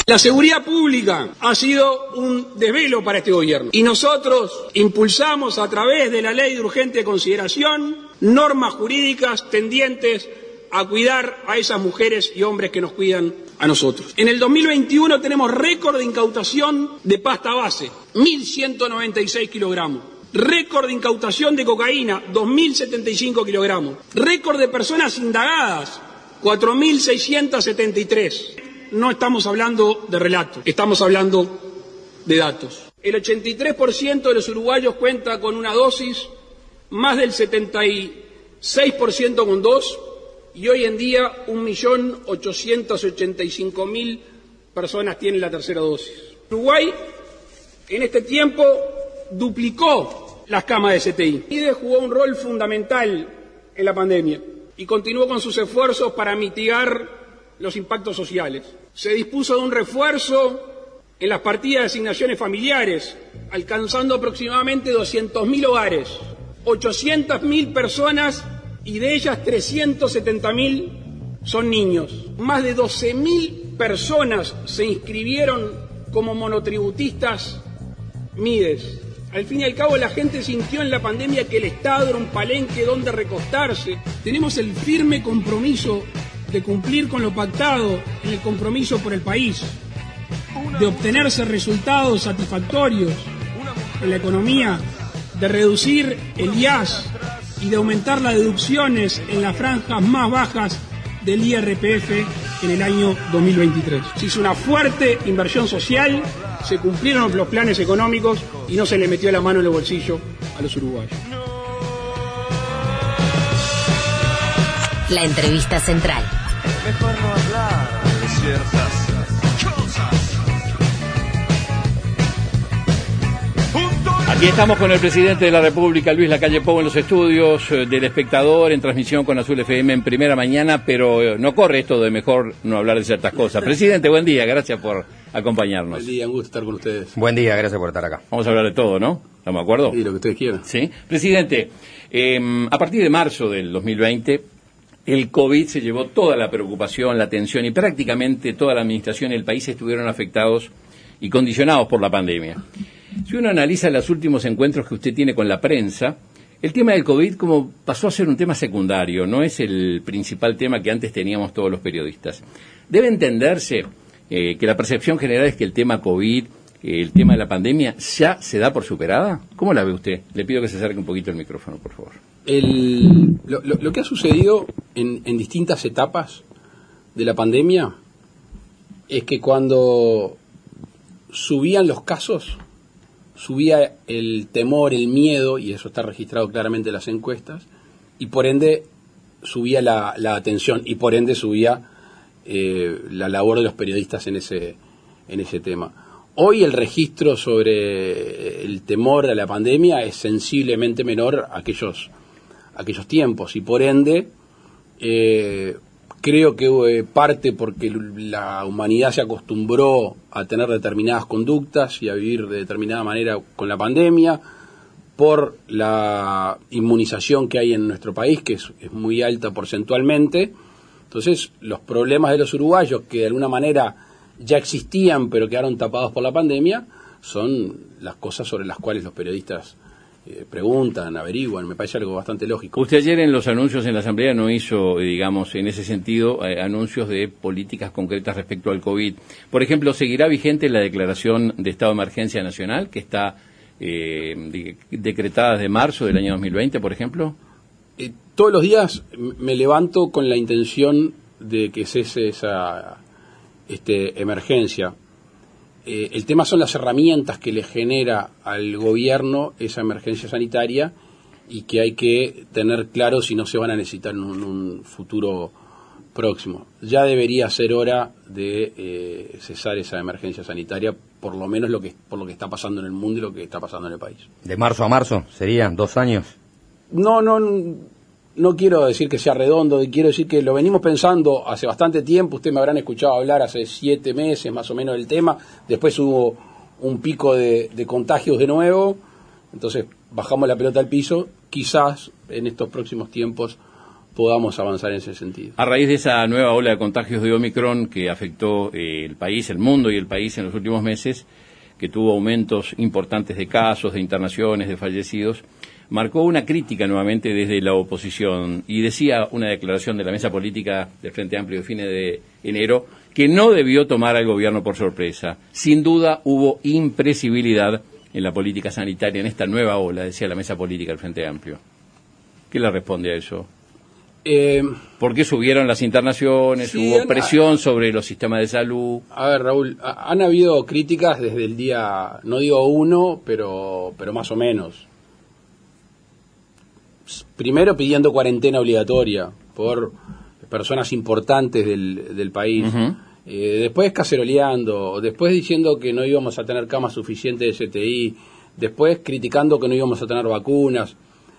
La seguridad pública ha sido un desvelo para este gobierno y nosotros impulsamos a través de la Ley de Urgente Consideración normas jurídicas tendientes a cuidar a esas mujeres y hombres que nos cuidan a nosotros. En el 2021 tenemos récord de incautación de pasta base, 1.196 kilogramos. Récord de incautación de cocaína, 2.075 kilogramos. Récord de personas indagadas, 4.673. No estamos hablando de relatos, estamos hablando de datos. El 83% de los uruguayos cuenta con una dosis, más del 76% con dos, y hoy en día 1.885.000 personas tienen la tercera dosis. Uruguay en este tiempo duplicó las camas de CTI. IDE jugó un rol fundamental en la pandemia y continuó con sus esfuerzos para mitigar los impactos sociales. Se dispuso de un refuerzo en las partidas de asignaciones familiares, alcanzando aproximadamente 200.000 hogares, 800.000 personas y de ellas 370.000 son niños. Más de 12.000 personas se inscribieron como monotributistas MIDES. Al fin y al cabo, la gente sintió en la pandemia que el Estado era un palenque donde recostarse. Tenemos el firme compromiso de cumplir con lo pactado en el compromiso por el país, de obtenerse resultados satisfactorios en la economía, de reducir el IAS y de aumentar las deducciones en las franjas más bajas del IRPF en el año 2023. Se hizo una fuerte inversión social, se cumplieron los planes económicos y no se le metió la mano en el bolsillo a los uruguayos. La entrevista central. Mejor no hablar de ciertas cosas. Aquí estamos con el presidente de la República, Luis Lacalle Pou, en los estudios del Espectador, en transmisión con Azul FM en primera mañana, pero no corre esto de mejor no hablar de ciertas cosas. Presidente, buen día, gracias por acompañarnos. Buen día, un gusto estar con ustedes. Buen día, gracias por estar acá. Vamos a hablar de todo, ¿no? ¿Estamos de acuerdo? Sí, lo que ustedes quieran. Sí. Presidente, a partir de marzo del 2020, el COVID se llevó toda la preocupación, la atención y prácticamente toda la administración y el país estuvieron afectados y condicionados por la pandemia. Si uno analiza los últimos encuentros que usted tiene con la prensa, el tema del COVID como pasó a ser un tema secundario, no es el principal tema que antes teníamos todos los periodistas. Debe entenderse que la percepción general es que el tema COVID, el tema de la pandemia, ya se da por superada. ¿Cómo la ve usted? Le pido que se acerque un poquito el micrófono, por favor. Lo que ha sucedido en distintas etapas de la pandemia es que cuando subían los casos, subía el temor, el miedo, y eso está registrado claramente en las encuestas, y por ende subía la atención, y por ende subía la labor de los periodistas en ese tema. Hoy el registro sobre el temor a la pandemia es sensiblemente menor a aquellos tiempos, y por ende creo que parte porque la humanidad se acostumbró a tener determinadas conductas y a vivir de determinada manera con la pandemia, por la inmunización que hay en nuestro país, que es muy alta porcentualmente. Entonces, los problemas de los uruguayos, que de alguna manera ya existían pero quedaron tapados por la pandemia, son las cosas sobre las cuales los periodistas preguntan, averiguan. Me parece algo bastante lógico. Usted ayer en los anuncios en la Asamblea no hizo, digamos, en ese sentido, anuncios de políticas concretas respecto al COVID. Por ejemplo, ¿seguirá vigente la declaración de estado de emergencia nacional que está decretada desde marzo del año 2020, por ejemplo? Todos los días me levanto con la intención de que cese esa emergencia. El tema son las herramientas que le genera al gobierno esa emergencia sanitaria y que hay que tener claro si no se van a necesitar en un futuro próximo. Ya debería ser hora de cesar esa emergencia sanitaria, por lo menos por lo que está pasando en el mundo y lo que está pasando en el país. ¿De marzo a marzo? ¿Serían 2 años? No quiero decir que sea redondo, quiero decir que lo venimos pensando hace bastante tiempo. Ustedes me habrán escuchado hablar hace 7 meses más o menos del tema. Después hubo un pico de contagios de nuevo, entonces bajamos la pelota al piso. Quizás en estos próximos tiempos podamos avanzar en ese sentido. A raíz de esa nueva ola de contagios de Omicron que afectó el país, el mundo y el país en los últimos meses, que tuvo aumentos importantes de casos, de internaciones, de fallecidos, marcó una crítica nuevamente desde la oposición y decía una declaración de la mesa política del Frente Amplio de fines de enero que no debió tomar al gobierno por sorpresa. Sin duda hubo imprevisibilidad en la política sanitaria en esta nueva ola, decía la mesa política del Frente Amplio. ¿Qué le responde a eso? ¿Por qué subieron las internaciones? Sí, ¿Hubo presión sobre los sistemas de salud? A ver, Raúl, han habido críticas desde el día, no digo 1, pero más o menos. Primero pidiendo cuarentena obligatoria por personas importantes del país. Uh-huh. Después caceroleando, después diciendo que no íbamos a tener camas suficientes de CTI, después criticando que no íbamos a tener vacunas.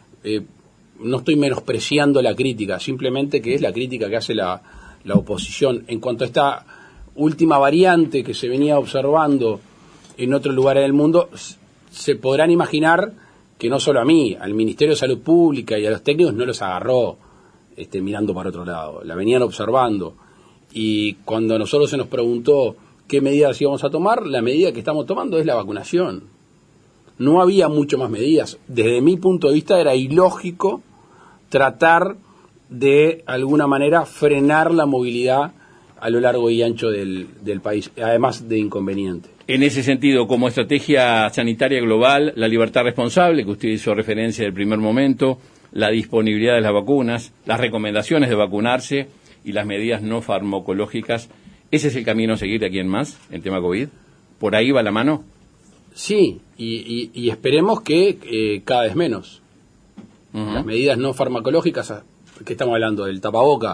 No estoy menospreciando la crítica, simplemente que es la crítica que hace la oposición. En cuanto a esta última variante que se venía observando en otros lugares del mundo, se podrán imaginar que no solo a mí, al Ministerio de Salud Pública y a los técnicos no los agarró mirando para otro lado, la venían observando. Y cuando a nosotros se nos preguntó qué medidas íbamos a tomar, la medida que estamos tomando es la vacunación. No había mucho más medidas. Desde mi punto de vista era ilógico tratar de alguna manera frenar la movilidad a lo largo y ancho del país, además de inconveniente. En ese sentido, como estrategia sanitaria global, la libertad responsable, que usted hizo referencia del primer momento, la disponibilidad de las vacunas, las recomendaciones de vacunarse y las medidas no farmacológicas, ¿ese es el camino a seguir de aquí en más, el tema COVID? ¿Por ahí va la mano? Sí, y esperemos que cada vez menos. Uh-huh. Las medidas no farmacológicas, ¿qué estamos hablando? Del tapaboca.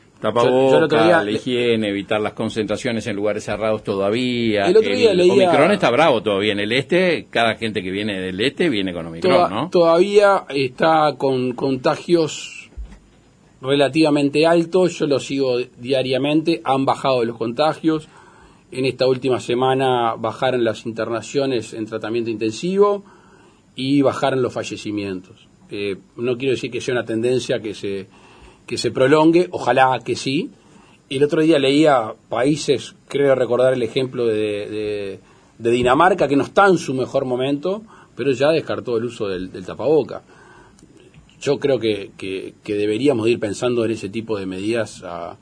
La higiene, evitar las concentraciones en lugares cerrados todavía. El otro día leía... Omicron está bravo todavía en el este, cada gente que viene del este viene con Omicron, ¿no? Todavía está con contagios relativamente altos, yo lo sigo diariamente, han bajado los contagios. En esta última semana bajaron las internaciones en tratamiento intensivo y bajaron los fallecimientos. No quiero decir que sea una tendencia que se prolongue, ojalá que sí. El otro día leía países, creo recordar el ejemplo de Dinamarca, que no está en su mejor momento, pero ya descartó el uso del tapaboca. Yo creo que deberíamos ir pensando en ese tipo de medidas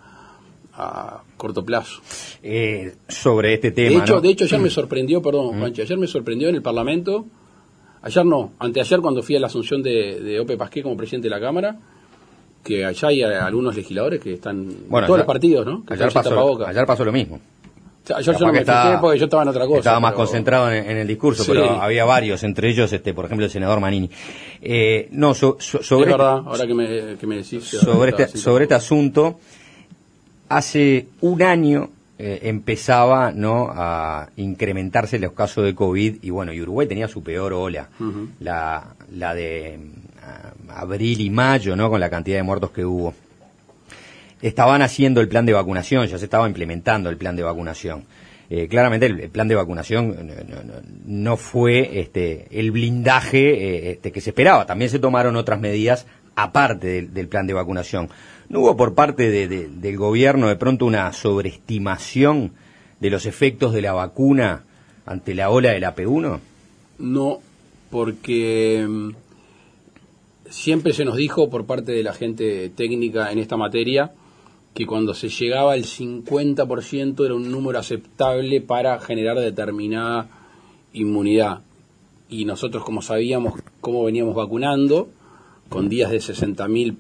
a corto plazo. Sobre este tema, de hecho ayer me sorprendió, Juanchi, ayer me sorprendió en el Parlamento, anteayer cuando fui a la asunción de Ope Pasqué como presidente de la Cámara, que allá hay algunos legisladores que están en todos los partidos, ¿no? Que ayer pasó lo mismo. Ayer yo no me fijé porque yo estaba en otra cosa. Estaba más concentrado en el discurso, sí. Pero había varios, entre ellos, por ejemplo, el senador Manini. Sobre es verdad, ahora que me decís. Sobre este asunto, hace un año empezaba, ¿no?, a incrementarse los casos de COVID y Uruguay tenía su peor ola, uh-huh. la de abril y mayo, ¿no?, con la cantidad de muertos que hubo. Estaban haciendo el plan de vacunación, ya se estaba implementando el plan de vacunación. Claramente el plan de vacunación no fue el blindaje que se esperaba. También se tomaron otras medidas aparte del plan de vacunación. ¿No hubo por parte del gobierno de pronto una sobreestimación de los efectos de la vacuna ante la ola de la P1? No, porque siempre se nos dijo por parte de la gente técnica en esta materia que cuando se llegaba al 50% era un número aceptable para generar determinada inmunidad. Y nosotros, como sabíamos cómo veníamos vacunando, con días de 60.000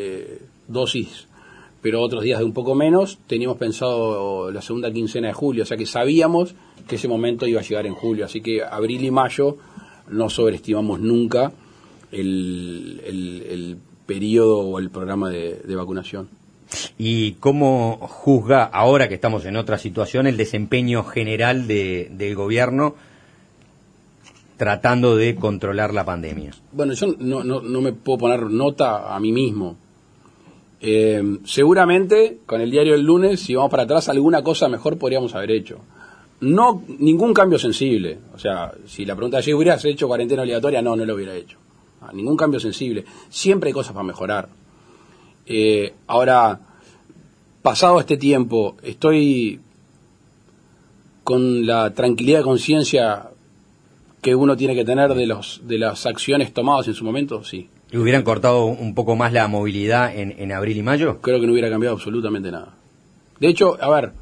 dosis, pero otros días de un poco menos, teníamos pensado la segunda quincena de julio, o sea que sabíamos que ese momento iba a llegar en julio, así que abril y mayo no sobreestimamos nunca el periodo o el programa de vacunación. ¿Y cómo juzga, ahora que estamos en otra situación, el desempeño general del gobierno tratando de controlar la pandemia? Bueno, yo no me puedo poner nota a mí mismo. Seguramente, con el diario del lunes, si vamos para atrás, alguna cosa mejor podríamos haber hecho. No, ningún cambio sensible. O sea, si la pregunta es, ¿hubieras hecho cuarentena obligatoria? No lo hubiera hecho. Ningún cambio sensible. Siempre hay cosas para mejorar. Ahora, pasado este tiempo, estoy con la tranquilidad de conciencia que uno tiene que tener de las acciones tomadas en su momento, sí. ¿Y hubieran cortado un poco más la movilidad en abril y mayo? Creo que no hubiera cambiado absolutamente nada. De hecho, a ver,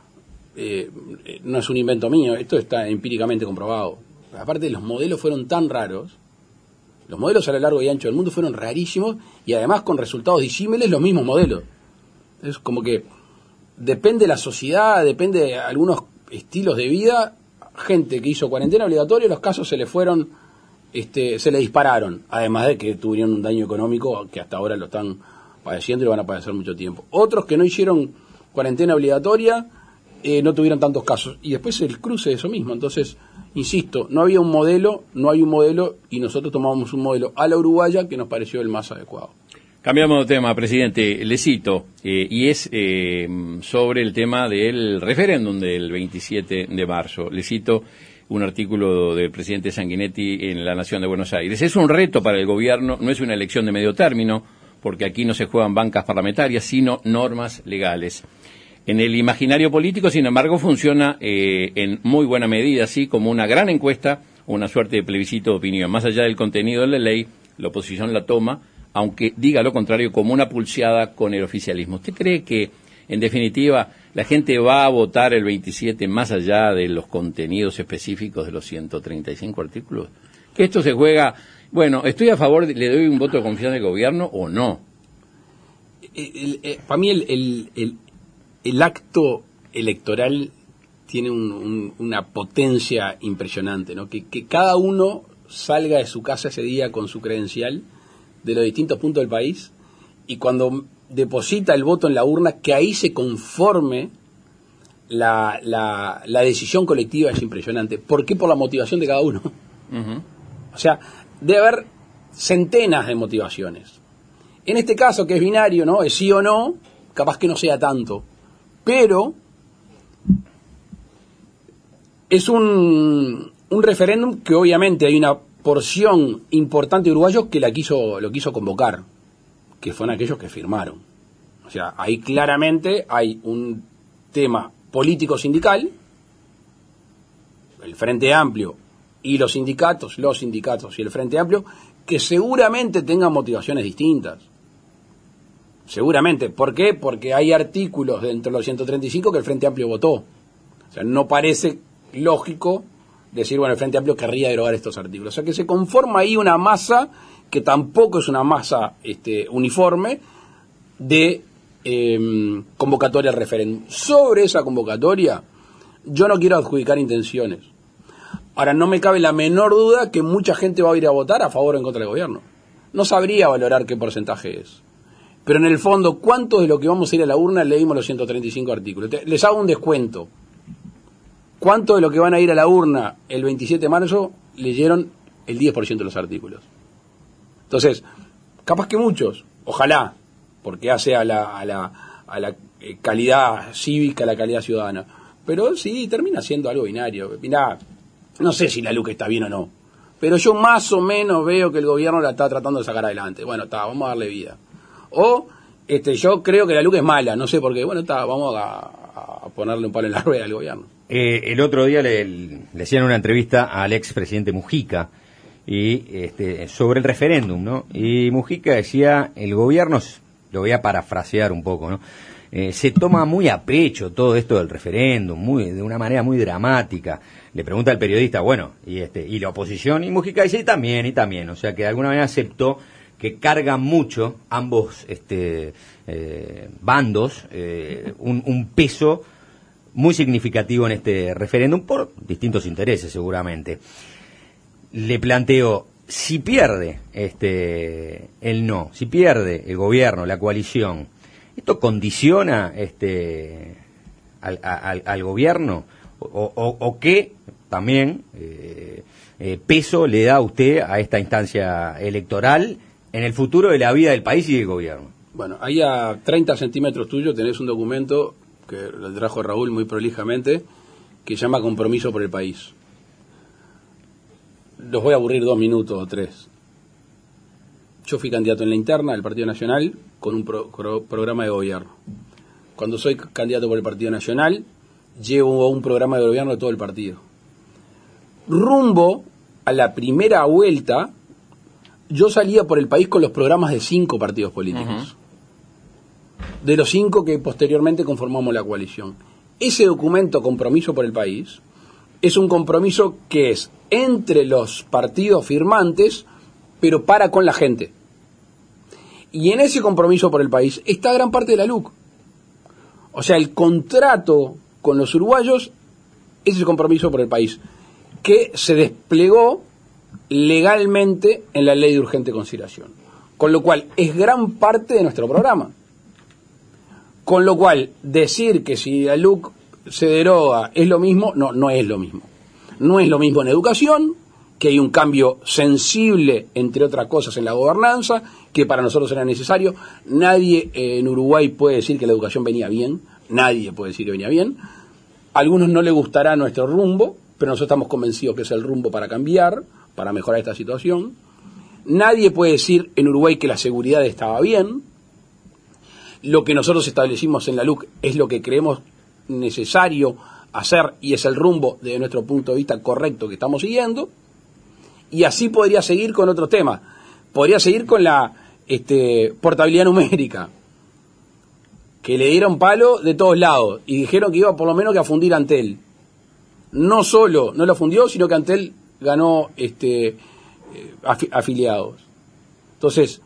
no es un invento mío, esto está empíricamente comprobado. Aparte, los modelos fueron tan raros, los modelos a lo largo y ancho del mundo fueron rarísimos y además con resultados disímiles los mismos modelos. Es como que depende de la sociedad, depende de algunos estilos de vida, gente que hizo cuarentena obligatoria, los casos se le fueron, se le dispararon, además de que tuvieron un daño económico que hasta ahora lo están padeciendo y lo van a padecer mucho tiempo. Otros que no hicieron cuarentena obligatoria no tuvieron tantos casos. Y después el cruce de eso mismo. Entonces, insisto, no había un modelo, no hay un modelo, y nosotros tomamos un modelo a la uruguaya que nos pareció el más adecuado. Cambiamos de tema, presidente. Le cito, y es sobre el tema del referéndum del 27 de marzo. Le cito un artículo del presidente Sanguinetti en La Nación de Buenos Aires. Es un reto para el gobierno, no es una elección de medio término, porque aquí no se juegan bancas parlamentarias, sino normas legales. En el imaginario político, sin embargo, funciona en muy buena medida, así como una gran encuesta o una suerte de plebiscito de opinión. Más allá del contenido de la ley, la oposición la toma, aunque diga lo contrario, como una pulseada con el oficialismo. ¿Usted cree que, en definitiva, la gente va a votar el 27 más allá de los contenidos específicos de los 135 artículos? Que esto se juega, bueno, estoy a favor, le doy un voto de confianza al gobierno o no. Para mí el acto electoral tiene una potencia impresionante, ¿no? Que cada uno salga de su casa ese día con su credencial de los distintos puntos del país y cuando deposita el voto en la urna, que ahí se conforme la decisión colectiva es impresionante. ¿Por qué? Por la motivación de cada uno. Uh-huh. O sea, debe haber centenas de motivaciones. En este caso, que es binario, ¿no? Es sí o no, capaz que no sea tanto. Pero es un referéndum que obviamente hay una porción importante de uruguayos que lo quiso convocar, que fueron aquellos que firmaron. O sea, ahí claramente hay un tema político-sindical, el Frente Amplio y los sindicatos y el Frente Amplio, que seguramente tengan motivaciones distintas. Seguramente. ¿Por qué? Porque hay artículos dentro de los 135 que el Frente Amplio votó. O sea, no parece lógico decir, bueno, el Frente Amplio querría derogar estos artículos. O sea, que se conforma ahí una masa que tampoco es una masa uniforme de convocatoria al referéndum. Sobre esa convocatoria, yo no quiero adjudicar intenciones. Ahora, no me cabe la menor duda que mucha gente va a ir a votar a favor o en contra del gobierno. No sabría valorar qué porcentaje es. Pero en el fondo, ¿cuántos de lo que vamos a ir a la urna leímos los 135 artículos? Les hago un descuento. ¿Cuántos de lo que van a ir a la urna el 27 de marzo leyeron el 10% de los artículos? Entonces, capaz que muchos, ojalá, porque hace a la calidad cívica, a la calidad ciudadana. Pero sí, termina siendo algo binario. Mirá, no sé si la LUC está bien o no, pero yo más o menos veo que el gobierno la está tratando de sacar adelante. Bueno, vamos a darle vida. O yo creo que la LUC es mala, no sé por qué. Bueno, vamos a ponerle un palo en la rueda al gobierno. El otro día le hacían una entrevista al expresidente Mujica y sobre el referéndum, ¿no? Y Mujica decía, el gobierno, lo voy a parafrasear un poco, ¿no? Se toma muy a pecho todo esto del referéndum, de una manera muy dramática. Le pregunta al periodista, bueno, y la oposición, y Mujica dice, y también, o sea que de alguna manera aceptó que cargan mucho ambos bandos un peso muy significativo en este referéndum por distintos intereses seguramente. Le planteo, si pierde el no, si pierde el gobierno, la coalición, ¿esto condiciona al gobierno? ¿O qué también peso le da a usted a esta instancia electoral en el futuro de la vida del país y del gobierno? Bueno, ahí a 30 centímetros tuyo tenés un documento que lo trajo Raúl muy prolijamente, que se llama Compromiso por el País. Los voy a aburrir 2 minutos o 3. yo fui candidato en la interna del Partido Nacional con un programa de gobierno. Cuando soy candidato por el Partido Nacional, llevo un programa de gobierno de todo el partido. Rumbo a la primera vuelta, yo salía por el país con los programas de 5 partidos políticos. De los 5 que posteriormente conformamos la coalición. Ese documento, Compromiso por el País, es un compromiso que es entre los partidos firmantes, pero para con la gente. Y en ese compromiso por el país está gran parte de la LUC. O sea, el contrato con los uruguayos es el compromiso por el país, que se desplegó legalmente en la ley de urgente consideración. Con lo cual, es gran parte de nuestro programa. Con lo cual, decir que si la LUC se deroga es lo mismo, no es lo mismo. No es lo mismo en educación, que hay un cambio sensible, entre otras cosas, en la gobernanza, que para nosotros era necesario. Nadie en Uruguay puede decir que la educación venía bien, nadie puede decir que venía bien. A algunos no les gustará nuestro rumbo, pero nosotros estamos convencidos que es el rumbo para cambiar, para mejorar esta situación. Nadie puede decir en Uruguay que la seguridad estaba bien. Lo que nosotros establecimos en la LUC es lo que creemos necesario hacer y es el rumbo desde nuestro punto de vista correcto que estamos siguiendo. Y así podría seguir con otros temas. Podría seguir con la portabilidad numérica, que le dieron palo de todos lados y dijeron que iba por lo menos que a fundir Antel. No solo no lo fundió, sino que Antel ganó afiliados. Entonces,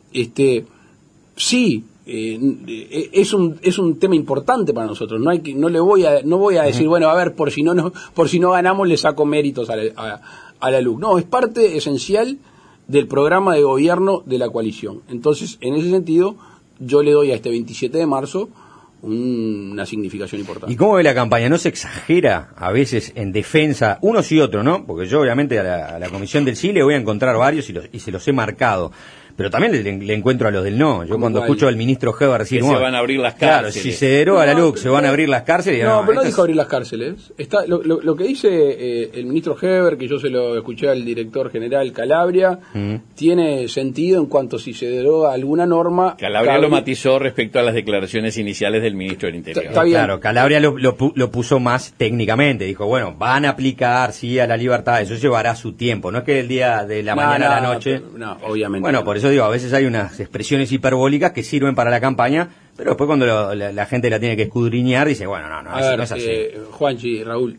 sí, es un tema importante para nosotros. No voy a decir, bueno, a ver, por si no ganamos le saco méritos a la LUC. No, es parte esencial del programa de gobierno de la coalición. Entonces, en ese sentido, yo le doy a este 27 de marzo una significación importante. ¿Y cómo ve la campaña? ¿No se exagera a veces en defensa, unos y otros, no? Porque yo obviamente a la comisión del sí le voy a encontrar varios y se los he marcado. Pero también le encuentro a los del no. Yo cuando escucho al ministro Heber decir... Que se van a abrir las claro, cárceles. si se deroga la LUC, se van a abrir las cárceles. No, pero no dijo abrir las cárceles. Está lo que dice el ministro Heber, que yo se lo escuché al director general Calabria, tiene sentido en cuanto si se deroga alguna norma... Calabria lo matizó respecto a las declaraciones iniciales del ministro del Interior. Está bien. Claro, Calabria lo puso más técnicamente. Dijo, bueno, van a aplicar, sí, a la libertad. Eso llevará su tiempo. No es que el día de la mañana a la noche... No, obviamente. Bueno, por eso digo, a veces hay unas expresiones hiperbólicas que sirven para la campaña, pero después cuando la gente la tiene que escudriñar dice, bueno, no es así. Juanchi, Raúl,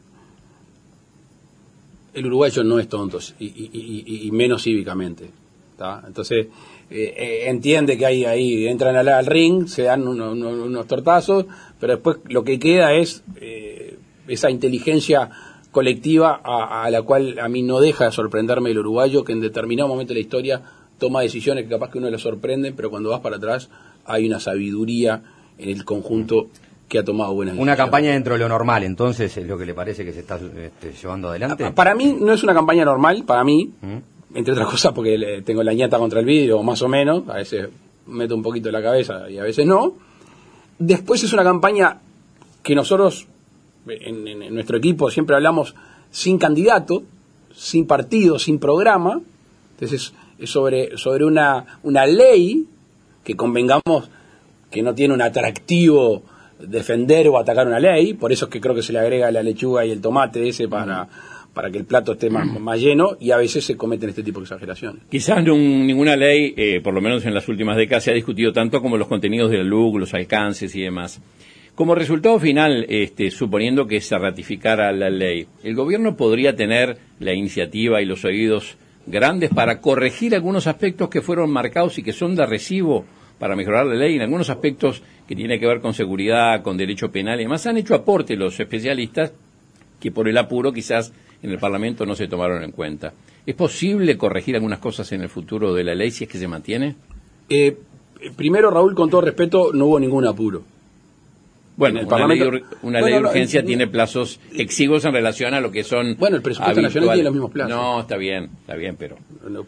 el uruguayo no es tonto y menos cívicamente, ¿tá? Entonces entiende que ahí entran al ring, se dan unos tortazos, pero después lo que queda es esa inteligencia colectiva a la cual a mí no deja de sorprenderme el uruguayo, que en determinado momento de la historia toma decisiones que capaz que uno le sorprende, pero cuando vas para atrás hay una sabiduría en el conjunto que ha tomado buenas decisiones. Una campaña dentro de lo normal, entonces, es lo que le parece que se está llevando adelante. Para mí no es una campaña normal, para mí, entre otras cosas porque tengo la ñata contra el vidrio, más o menos, a veces meto un poquito la cabeza y a veces no. Después es una campaña que nosotros, en nuestro equipo, siempre hablamos sin candidato, sin partido, sin programa. Entonces es sobre una ley que convengamos que no tiene un atractivo defender o atacar una ley, por eso es que creo que se le agrega la lechuga y el tomate ese para que el plato esté más lleno, y a veces se cometen este tipo de exageraciones. Quizás ninguna ley, por lo menos en las últimas décadas, se ha discutido tanto como los contenidos de la LUC, los alcances y demás. Como resultado final, suponiendo que se ratificara la ley, ¿el gobierno podría tener la iniciativa y los oídos grandes para corregir algunos aspectos que fueron marcados y que son de recibo para mejorar la ley, en algunos aspectos que tienen que ver con seguridad, con derecho penal y demás? Han hecho aporte los especialistas que por el apuro quizás en el Parlamento no se tomaron en cuenta. ¿Es posible corregir algunas cosas en el futuro de la ley si es que se mantiene? Primero, Raúl, con todo respeto, no hubo ningún apuro. Bueno, una ley de urgencia tiene plazos exiguos en relación a lo que son... Bueno, el presupuesto nacional tiene los mismos plazos. No, está bien, pero...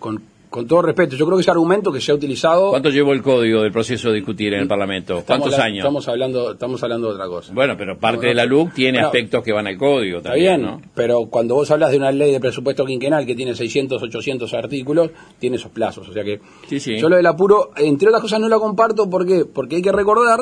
con todo respeto, yo creo que ese argumento que se ha utilizado... ¿Cuánto llevó el código del proceso de discutir en el Parlamento? ¿Cuántos años? Estamos hablando de otra cosa. Bueno, pero parte de la LUC tiene aspectos que van al código también, está bien, ¿no? Pero cuando vos hablas de una ley de presupuesto quinquenal que tiene 600, 800 artículos, tiene esos plazos. O sea que Sí. yo lo del apuro, entre otras cosas, no la comparto. ¿Por qué? Porque hay que recordar,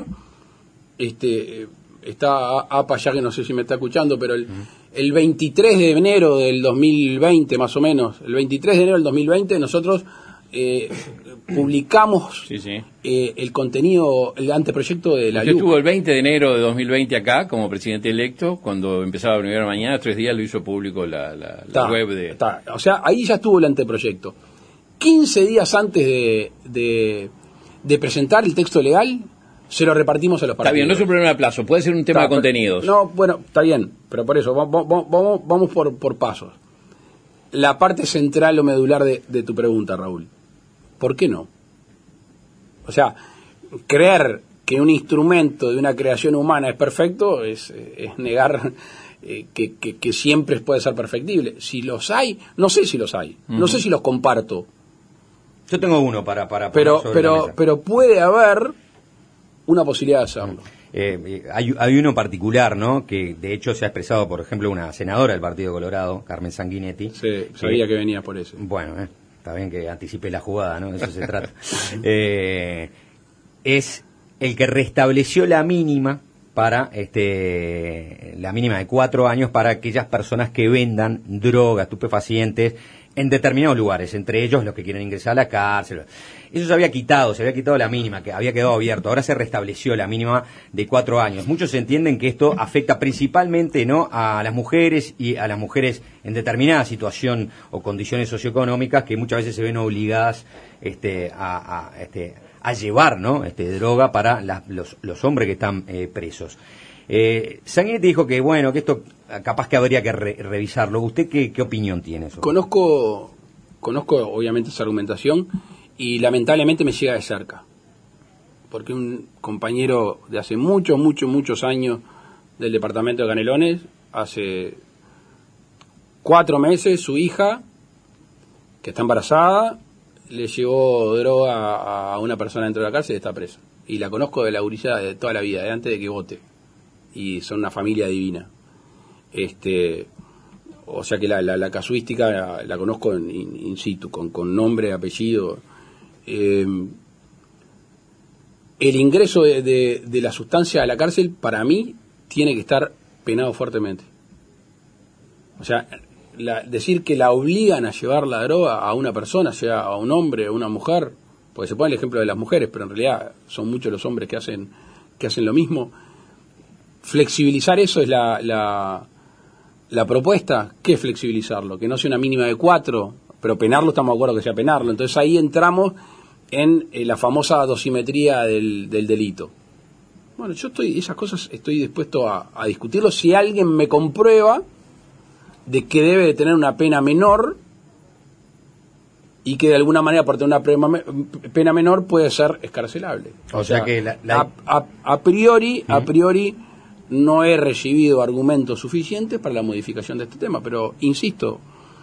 está APA ya, que no sé si me está escuchando, pero el 23 de enero del 2020, más o menos, el 23 de enero del 2020, nosotros publicamos el contenido, el anteproyecto de la LUC. Usted estuvo el 20 de enero de 2020 acá como presidente electo, cuando empezaba la primera mañana, 3 días lo hizo público la web de... O sea, ahí ya estuvo el anteproyecto. 15 días antes de presentar el texto legal, se lo repartimos a los partidos. Está bien, no es un problema de plazo, puede ser un tema de contenidos. No, bueno, está bien, pero por eso, vamos por pasos. La parte central o medular de tu pregunta, Raúl. ¿Por qué no? O sea, creer que un instrumento de una creación humana es perfecto es negar que siempre puede ser perfectible. Si los hay, no sé si los hay, no sé si los comparto. Yo tengo uno para pero puede haber una posibilidad de hacerlo. Hay uno particular, ¿no? Que de hecho se ha expresado, por ejemplo, una senadora del Partido Colorado, Carmen Sanguinetti. Sí, sabía que venía por eso. Bueno, está bien que anticipe la jugada, ¿no? De eso se trata. Es el que restableció la mínima para la mínima de 4 años para aquellas personas que vendan drogas, estupefacientes en determinados lugares, entre ellos los que quieren ingresar a la cárcel. Eso se había quitado la mínima, que había quedado abierto. Ahora se restableció la mínima de 4 años. Muchos entienden que esto afecta principalmente, ¿no?, a las mujeres y a las mujeres en determinada situación o condiciones socioeconómicas que muchas veces se ven obligadas a llevar, ¿no?, droga para los hombres que están presos. Sanguinetti dijo que bueno, que esto capaz que habría que revisarlo. ¿Usted qué opinión tiene sobre eso? Conozco obviamente esa argumentación y lamentablemente me llega de cerca, porque un compañero de hace muchos años del departamento de Canelones, hace 4 meses, su hija, que está embarazada, le llevó droga a una persona dentro de la cárcel y está presa. Y la conozco de la gurizada de toda la vida, de antes de que vote. Y son una familia divina. O sea que la casuística la conozco in situ, con nombre, apellido. El ingreso de la sustancia a la cárcel, para mí, tiene que estar penado fuertemente. O sea, decir que la obligan a llevar la droga a una persona, sea a un hombre o a una mujer, porque se pone el ejemplo de las mujeres, pero en realidad son muchos los hombres que hacen lo mismo. Flexibilizar eso es la propuesta. ¿Qué es flexibilizarlo? Que no sea una mínima de 4, pero penarlo estamos de acuerdo que sea penarlo. Entonces ahí entramos en la famosa dosimetría del delito. Bueno, esas cosas estoy dispuesto a discutirlo si alguien me comprueba de que debe de tener una pena menor y que de alguna manera, por tener una pena menor, puede ser excarcelable. O sea que a priori no he recibido argumentos suficientes para la modificación de este tema, pero insisto,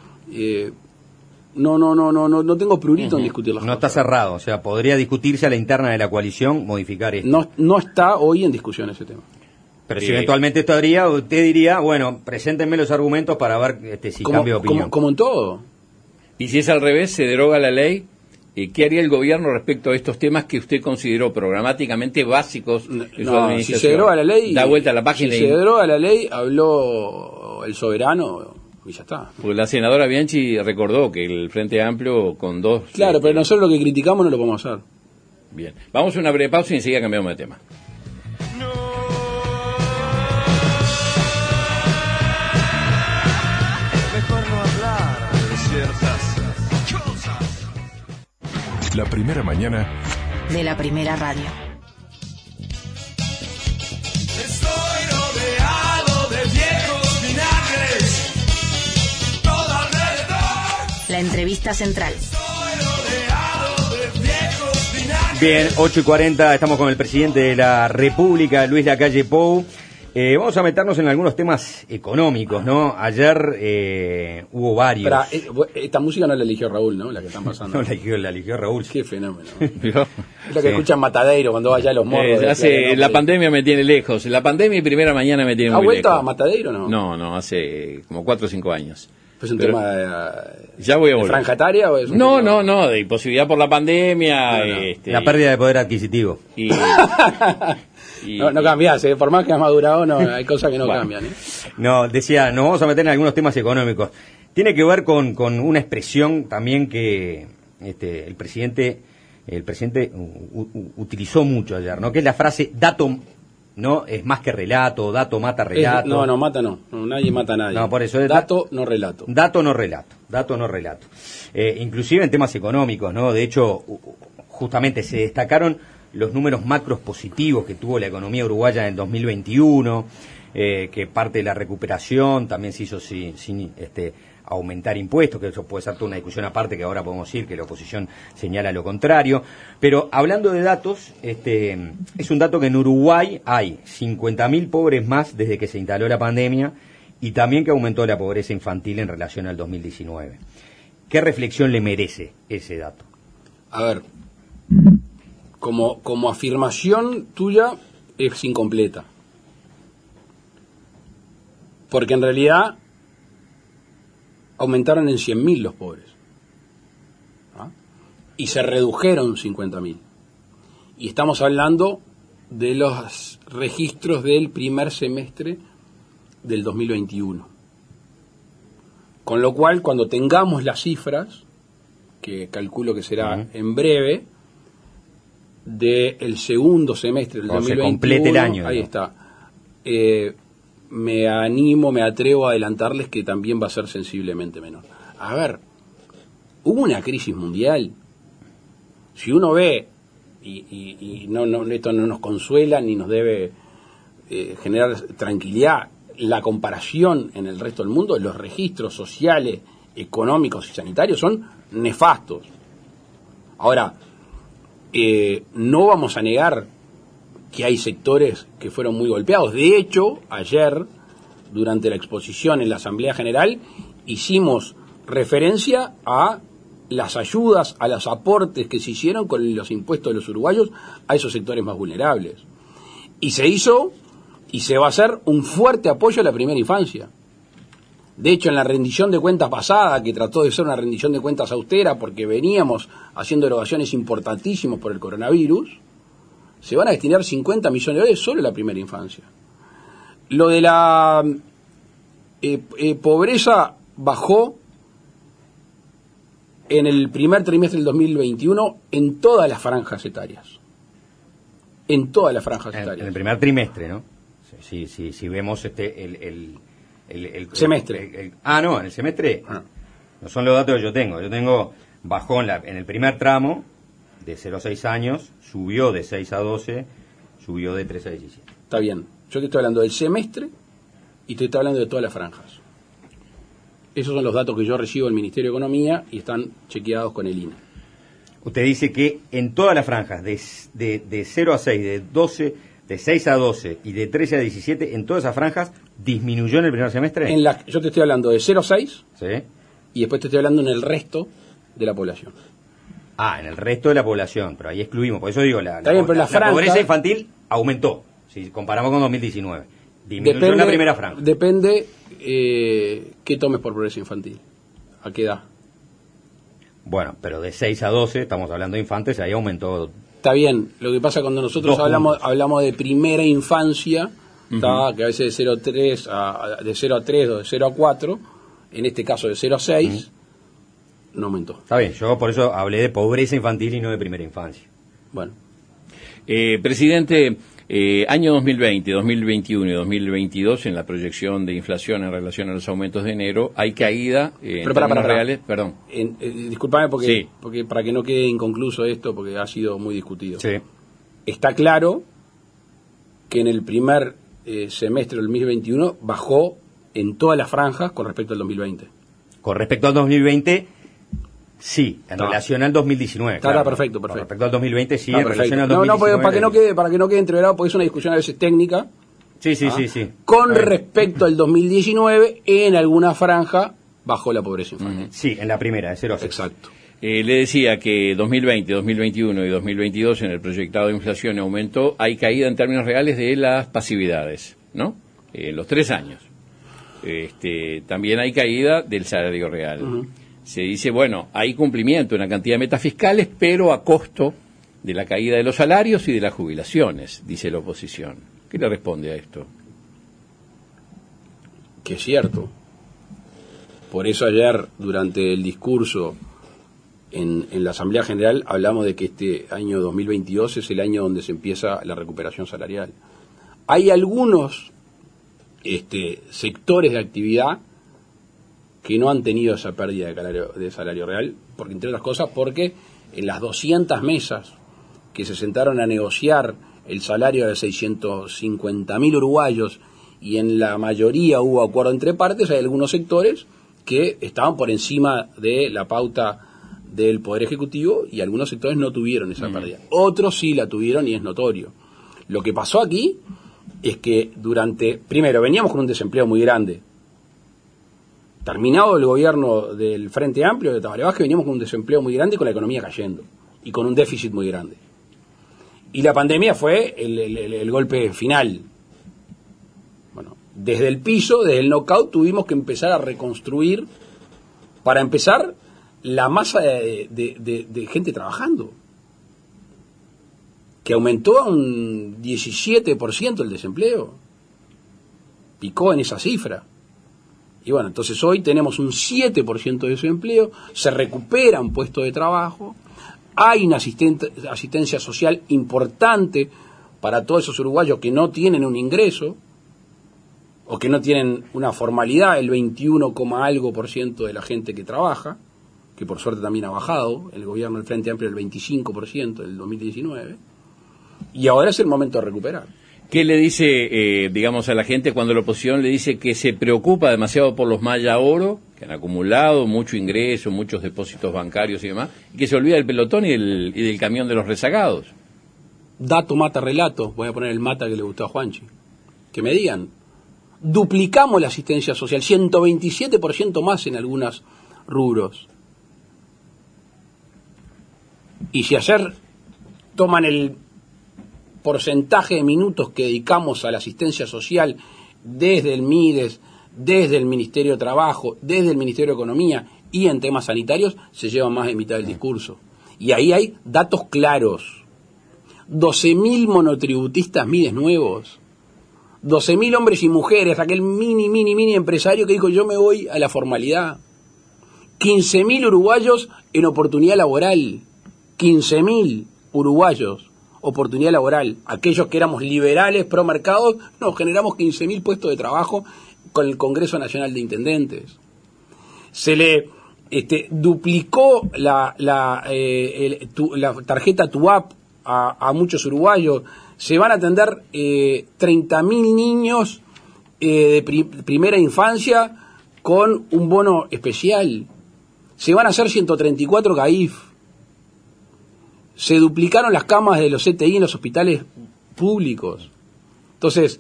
no tengo prurito en discutir las cosas. No está cerrado, o sea, podría discutirse a la interna de la coalición modificar esto. No está hoy en discusión ese tema. Pero si eventualmente esto habría, usted diría, bueno, preséntenme los argumentos para ver si cambio de opinión. Como en todo. Y si es al revés, se deroga la ley, ¿qué haría el gobierno respecto a estos temas que usted consideró programáticamente básicos en su administración? Si se deroga la ley, da vuelta a la página. Si se deroga la ley, habló el soberano y ya está. Porque la senadora Bianchi recordó que el Frente Amplio con 2... Claro, pero nosotros lo que criticamos no lo podemos hacer. Bien, vamos a una breve pausa y enseguida cambiamos de tema. La primera mañana de la primera radio. Estoy rodeado de viejos vinagres, todo alrededor. La entrevista central. Estoy rodeado de viejos vinagres. Bien, 8:40, estamos con el presidente de la República, Luis Lacalle Pou. Vamos a meternos en algunos temas económicos, ¿no? Ayer hubo varios. Pero esta música no la eligió Raúl, ¿no? La que están pasando. No la eligió Raúl. Qué fenómeno. Es lo que escuchan Matadero cuando vaya a los morros. La pandemia me tiene lejos. La pandemia y primera mañana me tiene muy lejos. ¿Ha vuelto a Matadero o no? No, hace como 4 o 5 años. ¿Es un tema ya voy a volver. ¿Franja etaria o es un No, tema... no, de imposibilidad por la pandemia. La pérdida de poder adquisitivo. No cambiás, por más que has madurado, no, hay cosas que no cambian. No, decía, nos vamos a meter en algunos temas económicos. Tiene que ver con una expresión también que el presidente utilizó mucho ayer, ¿no? Que es la frase dato, ¿no? Es más que relato, dato mata relato. No, mata no, nadie mata a nadie. No, por eso es dato, no relato. Dato, no relato. Inclusive en temas económicos, ¿no? De hecho, justamente se destacaron los números macros positivos que tuvo la economía uruguaya en el 2021, que parte de la recuperación también se hizo sin aumentar impuestos, que eso puede ser toda una discusión aparte que ahora podemos decir que la oposición señala lo contrario. Pero hablando de datos, es un dato que en Uruguay hay 50.000 pobres más desde que se instaló la pandemia y también que aumentó la pobreza infantil en relación al 2019. ¿Qué reflexión le merece ese dato? A ver, como afirmación tuya es incompleta. Porque en realidad aumentaron en 100.000 los pobres. ¿Ah? Y se redujeron 50.000. Y estamos hablando de los registros del primer semestre del 2021. Con lo cual, cuando tengamos las cifras, que calculo que será en breve, del segundo semestre del 2021, se complete el año, ahí ¿no? está. Me atrevo a adelantarles que también va a ser sensiblemente menor. A ver, hubo una crisis mundial. Si uno ve, y no, esto no nos consuela ni nos debe generar tranquilidad, la comparación en el resto del mundo, los registros sociales, económicos y sanitarios son nefastos. Ahora, no vamos a negar que hay sectores que fueron muy golpeados. De hecho, ayer, durante la exposición en la Asamblea General, hicimos referencia a las ayudas, a los aportes que se hicieron con los impuestos de los uruguayos a esos sectores más vulnerables. Y se hizo, y se va a hacer, un fuerte apoyo a la primera infancia. De hecho, en la rendición de cuentas pasada, que trató de ser una rendición de cuentas austera, porque veníamos haciendo erogaciones importantísimas por el coronavirus, se van a destinar 50 millones de dólares solo a la primera infancia. Lo de la pobreza bajó en el primer trimestre del 2021 en todas las franjas etarias. En todas las franjas etarias. En el primer trimestre, ¿no? Si vemos el semestre. En el semestre. No son los datos que yo tengo. Yo tengo, bajó en el primer tramo, de 0 a 6 años, subió de 6 a 12, subió de 13 a 17. Está bien. Yo te estoy hablando del semestre y te estoy hablando de todas las franjas. Esos son los datos que yo recibo del Ministerio de Economía y están chequeados con el INE. Usted dice que en todas las franjas, de 0 a 6, de 12, de 6 a 12 y de 13 a 17, en todas esas franjas, ¿disminuyó en el primer semestre? Yo te estoy hablando de 0 a 6, ¿sí? Y después te estoy hablando en el resto de la población. En el resto de la población, pero ahí excluimos, por eso digo, la franja, pobreza infantil aumentó, si comparamos con 2019. Disminuyó en la primera franja. Depende qué tomes por pobreza infantil, a qué edad. Bueno, pero de 6 a 12, estamos hablando de infantes, ahí aumentó. Está bien, lo que pasa cuando nosotros hablamos de primera infancia, que a veces de 0 a 3 o de 0 a 4, en este caso de 0 a 6, no aumentó. Está bien, yo por eso hablé de pobreza infantil y no de primera infancia. Bueno. Presidente, año 2020, 2021 y 2022, en la proyección de inflación en relación a los aumentos de enero, hay caída en términos reales. Perdón. Disculpame porque para que no quede inconcluso esto, porque ha sido muy discutido. Sí. Está claro que en el primer semestre del 2021 bajó en todas las franjas con respecto al 2020. Con respecto al 2020, sí, en relación al 2019. Está perfecto. Con respecto al 2020, sí, está en perfecto. relación al 2019. Para que no quede entreverado, porque es una discusión a veces técnica, Sí. Con respecto al 2019, en alguna franja bajó la pobreza infantil. Sí, en la primera, de 0 a 6. Exacto. Le decía que 2020, 2021 y 2022 en el proyectado de inflación aumentó, hay caída en términos reales de las pasividades, ¿no? En los 3 años. También hay caída del salario real. Se dice, bueno, hay cumplimiento en una cantidad de metas fiscales, pero a costo de la caída de los salarios y de las jubilaciones, dice la oposición. ¿Qué le responde a esto? Que es cierto. Por eso ayer, durante el discurso en la Asamblea General, hablamos de que este año 2022 es el año donde se empieza la recuperación salarial. Hay algunos sectores de actividad que no han tenido esa pérdida de salario real, porque entre otras cosas, porque en las 200 mesas que se sentaron a negociar el salario de 650.000 uruguayos, y en la mayoría hubo acuerdo entre partes, hay algunos sectores que estaban por encima de la pauta del Poder Ejecutivo y algunos sectores no tuvieron esa pérdida. Otros sí la tuvieron y es notorio. Lo que pasó aquí es que primero, veníamos con un desempleo muy grande. Terminado el gobierno del Frente Amplio de Tabaré Vázquez, veníamos con un desempleo muy grande y con la economía cayendo y con un déficit muy grande. Y la pandemia fue el golpe final. Bueno, desde el piso, desde el knockout, tuvimos que empezar a reconstruir, para empezar, la masa de gente trabajando, que aumentó a un 17% el desempleo, picó en esa cifra. Y bueno, entonces hoy tenemos un 7% de desempleo, se recuperan puestos de trabajo, hay una asistencia social importante para todos esos uruguayos que no tienen un ingreso, o que no tienen una formalidad, el 21, algo % de la gente que trabaja, que por suerte también ha bajado, el gobierno del Frente Amplio el 25% del 2019, y ahora es el momento de recuperar. ¿Qué le dice, digamos, a la gente cuando la oposición le dice que se preocupa demasiado por los Maya Oro, que han acumulado mucho ingreso, muchos depósitos bancarios y demás, y que se olvida del pelotón y del camión de los rezagados? Dato mata relato, voy a poner el mata que le gustó a Juanchi. Que me digan, duplicamos la asistencia social, 127% más en algunos rubros. Y si ayer toman el porcentaje de minutos que dedicamos a la asistencia social desde el MIDES, desde el Ministerio de Trabajo, desde el Ministerio de Economía y en temas sanitarios, se lleva más de mitad del discurso. Y ahí hay datos claros. 12.000 monotributistas MIDES nuevos, 12.000 hombres y mujeres, aquel mini empresario que dijo yo me voy a la formalidad, 15.000 uruguayos en oportunidad laboral, 15.000 uruguayos, oportunidad laboral. Aquellos que éramos liberales, pro mercados, nos generamos 15.000 puestos de trabajo con el Congreso Nacional de Intendentes. Se le duplicó la tarjeta TUAP a muchos uruguayos. Se van a atender 30.000 niños de primera infancia con un bono especial. Se van a hacer 134 CAIF. Se duplicaron las camas de los CTI en los hospitales públicos. Entonces,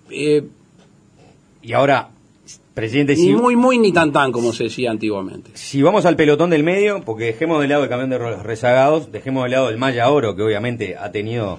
y ahora, presidente, ni muy ni tan como se decía antiguamente. Si vamos al pelotón del medio, porque dejemos de lado el camión de los rezagados, dejemos de lado el Maya Oro, que obviamente ha tenido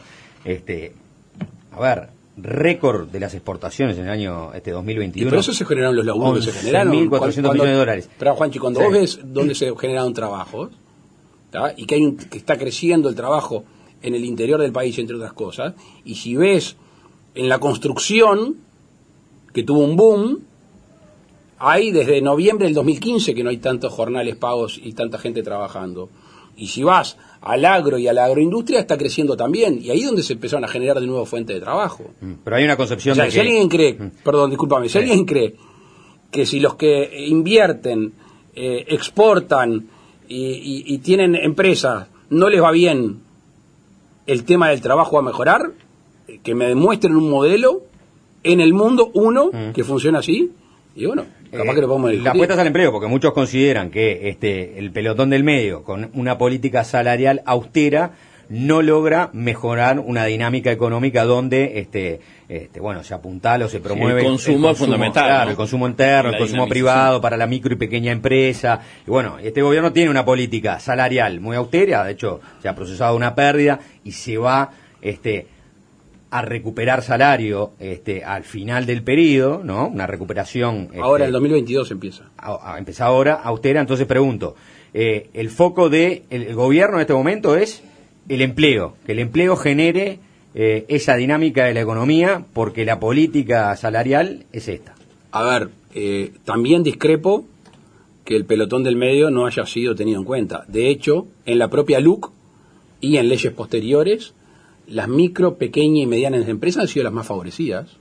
récord de las exportaciones en el año 2021. Y por eso se generaron los laburos que se generaron. 1.400 millones de dólares. Pero, Juanchi, cuando vos ves dónde se generaron trabajos, ¿tá? Y que está creciendo el trabajo en el interior del país, entre otras cosas, y si ves en la construcción, que tuvo un boom, hay desde noviembre del 2015 que no hay tantos jornales pagos y tanta gente trabajando. Y si vas al agro y a la agroindustria, está creciendo también, y ahí es donde se empezaron a generar de nuevo fuentes de trabajo. Pero hay una concepción si alguien cree, si alguien cree que si los que invierten, exportan y tienen empresas, no les va bien, el tema del trabajo va a mejorar, que me demuestren un modelo en el mundo, que funciona así, y bueno, capaz que lo podemos discutir. Las apuestas al empleo, porque muchos consideran que el pelotón del medio, con una política salarial austera, no logra mejorar una dinámica económica donde bueno, se apuntala o se promueve el consumo es fundamental, claro, ¿no? el consumo interno, el consumo privado para la micro y pequeña empresa. Y bueno, este gobierno tiene una política salarial muy austera, de hecho se ha procesado una pérdida y se va a recuperar salario al final del periodo, ¿no? Una recuperación. Ahora el 2022 empieza. Empieza ahora, austera. Entonces pregunto, el foco del gobierno en este momento es el empleo, que el empleo genere esa dinámica de la economía, porque la política salarial es esta. A ver, también discrepo que el pelotón del medio no haya sido tenido en cuenta. De hecho, en la propia LUC y en leyes posteriores, las micro, pequeñas y medianas empresas han sido las más favorecidas.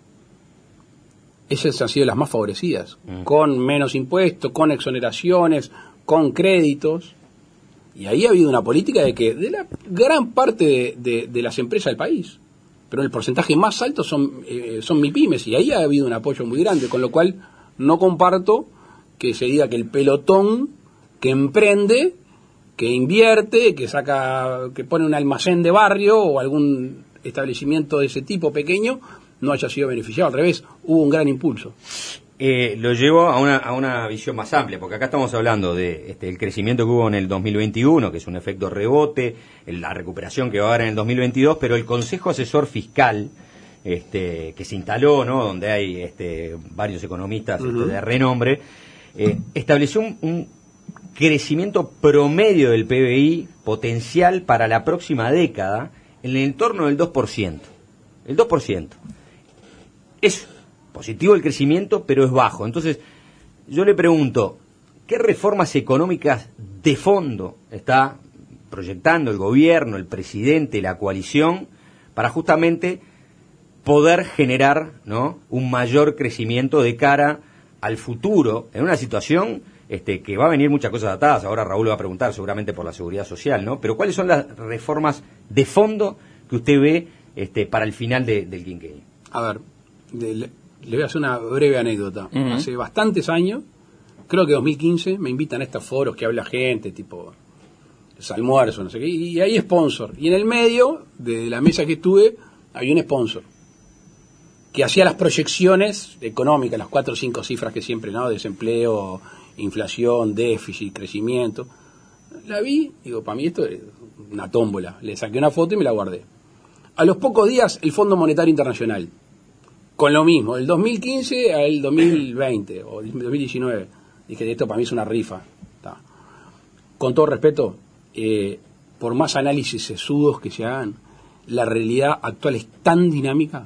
Esas han sido las más favorecidas, con menos impuestos, con exoneraciones, con créditos. Y ahí ha habido una política de la gran parte de las empresas del país, pero el porcentaje más alto son MIPYMES, y ahí ha habido un apoyo muy grande, con lo cual no comparto que se diga que el pelotón que emprende, que invierte, que pone un almacén de barrio o algún establecimiento de ese tipo pequeño, no haya sido beneficiado. Al revés, hubo un gran impulso. Lo llevo a una visión más amplia, porque acá estamos hablando de el crecimiento que hubo en el 2021, que es un efecto rebote, la recuperación que va a haber en el 2022, pero el Consejo Asesor Fiscal, que se instaló, ¿no? Donde hay varios economistas de renombre, estableció un crecimiento promedio del PBI potencial para la próxima década en el entorno del 2%. El 2%. Es positivo el crecimiento, pero es bajo. Entonces, yo le pregunto, ¿qué reformas económicas de fondo está proyectando el gobierno, el presidente, la coalición, para justamente poder generar, ¿no?, un mayor crecimiento de cara al futuro, en una situación que va a venir muchas cosas atadas? Ahora Raúl va a preguntar seguramente por la seguridad social, ¿no? Pero ¿cuáles son las reformas de fondo que usted ve para el final del quinquenio? A ver, le voy a hacer una breve anécdota. Hace bastantes años, creo que 2015, me invitan a estos foros que habla gente, tipo almuerzo, no sé qué, y hay sponsor. Y en el medio de la mesa que estuve, había un sponsor que hacía las proyecciones económicas, las 4 o 5 cifras que siempre, ¿no? Desempleo, inflación, déficit, crecimiento. La vi, digo, para mí esto es una tómbola. Le saqué una foto y me la guardé. A los pocos días, el Fondo Monetario Internacional, con lo mismo, del 2015 al 2020 o 2019. Dije, esto para mí es una rifa. Está. Con todo respeto, por más análisis sesudos que se hagan, la realidad actual es tan dinámica,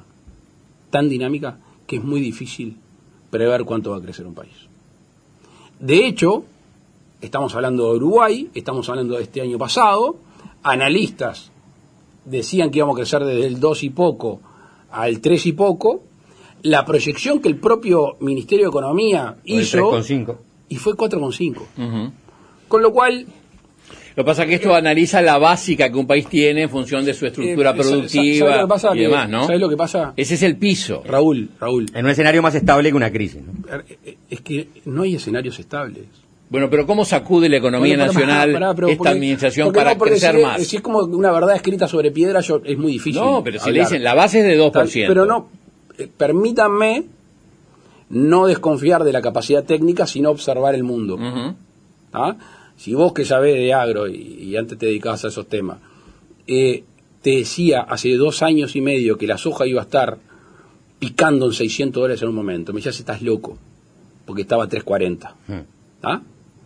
que es muy difícil prever cuánto va a crecer un país. De hecho, estamos hablando de Uruguay, estamos hablando de este año pasado, analistas decían que íbamos a crecer desde el 2 y poco al 3 y poco, la proyección que el propio Ministerio de Economía hizo, 3,5. y fue 4,5. Con lo cual... Lo que pasa es que esto analiza la básica que un país tiene en función de su estructura productiva y demás, ¿no? ¿Sabes lo que pasa? Ese es el piso. Raúl. En un escenario más estable que una crisis, ¿no? Es que no hay escenarios estables. Bueno, pero ¿cómo sacude la economía nacional esta administración para crecer más? Si es como una verdad escrita sobre piedra, es muy difícil. No, pero si le dicen, la base es de 2%. Pero no, permítanme no desconfiar de la capacidad técnica, sino observar el mundo. ¿Ah? Si vos que sabés de agro y antes te dedicabas a esos temas, te decía hace 2 años y medio que la soja iba a estar picando en $600 en un momento, me decías, estás loco, porque estaba a 3.40. ¿Ah?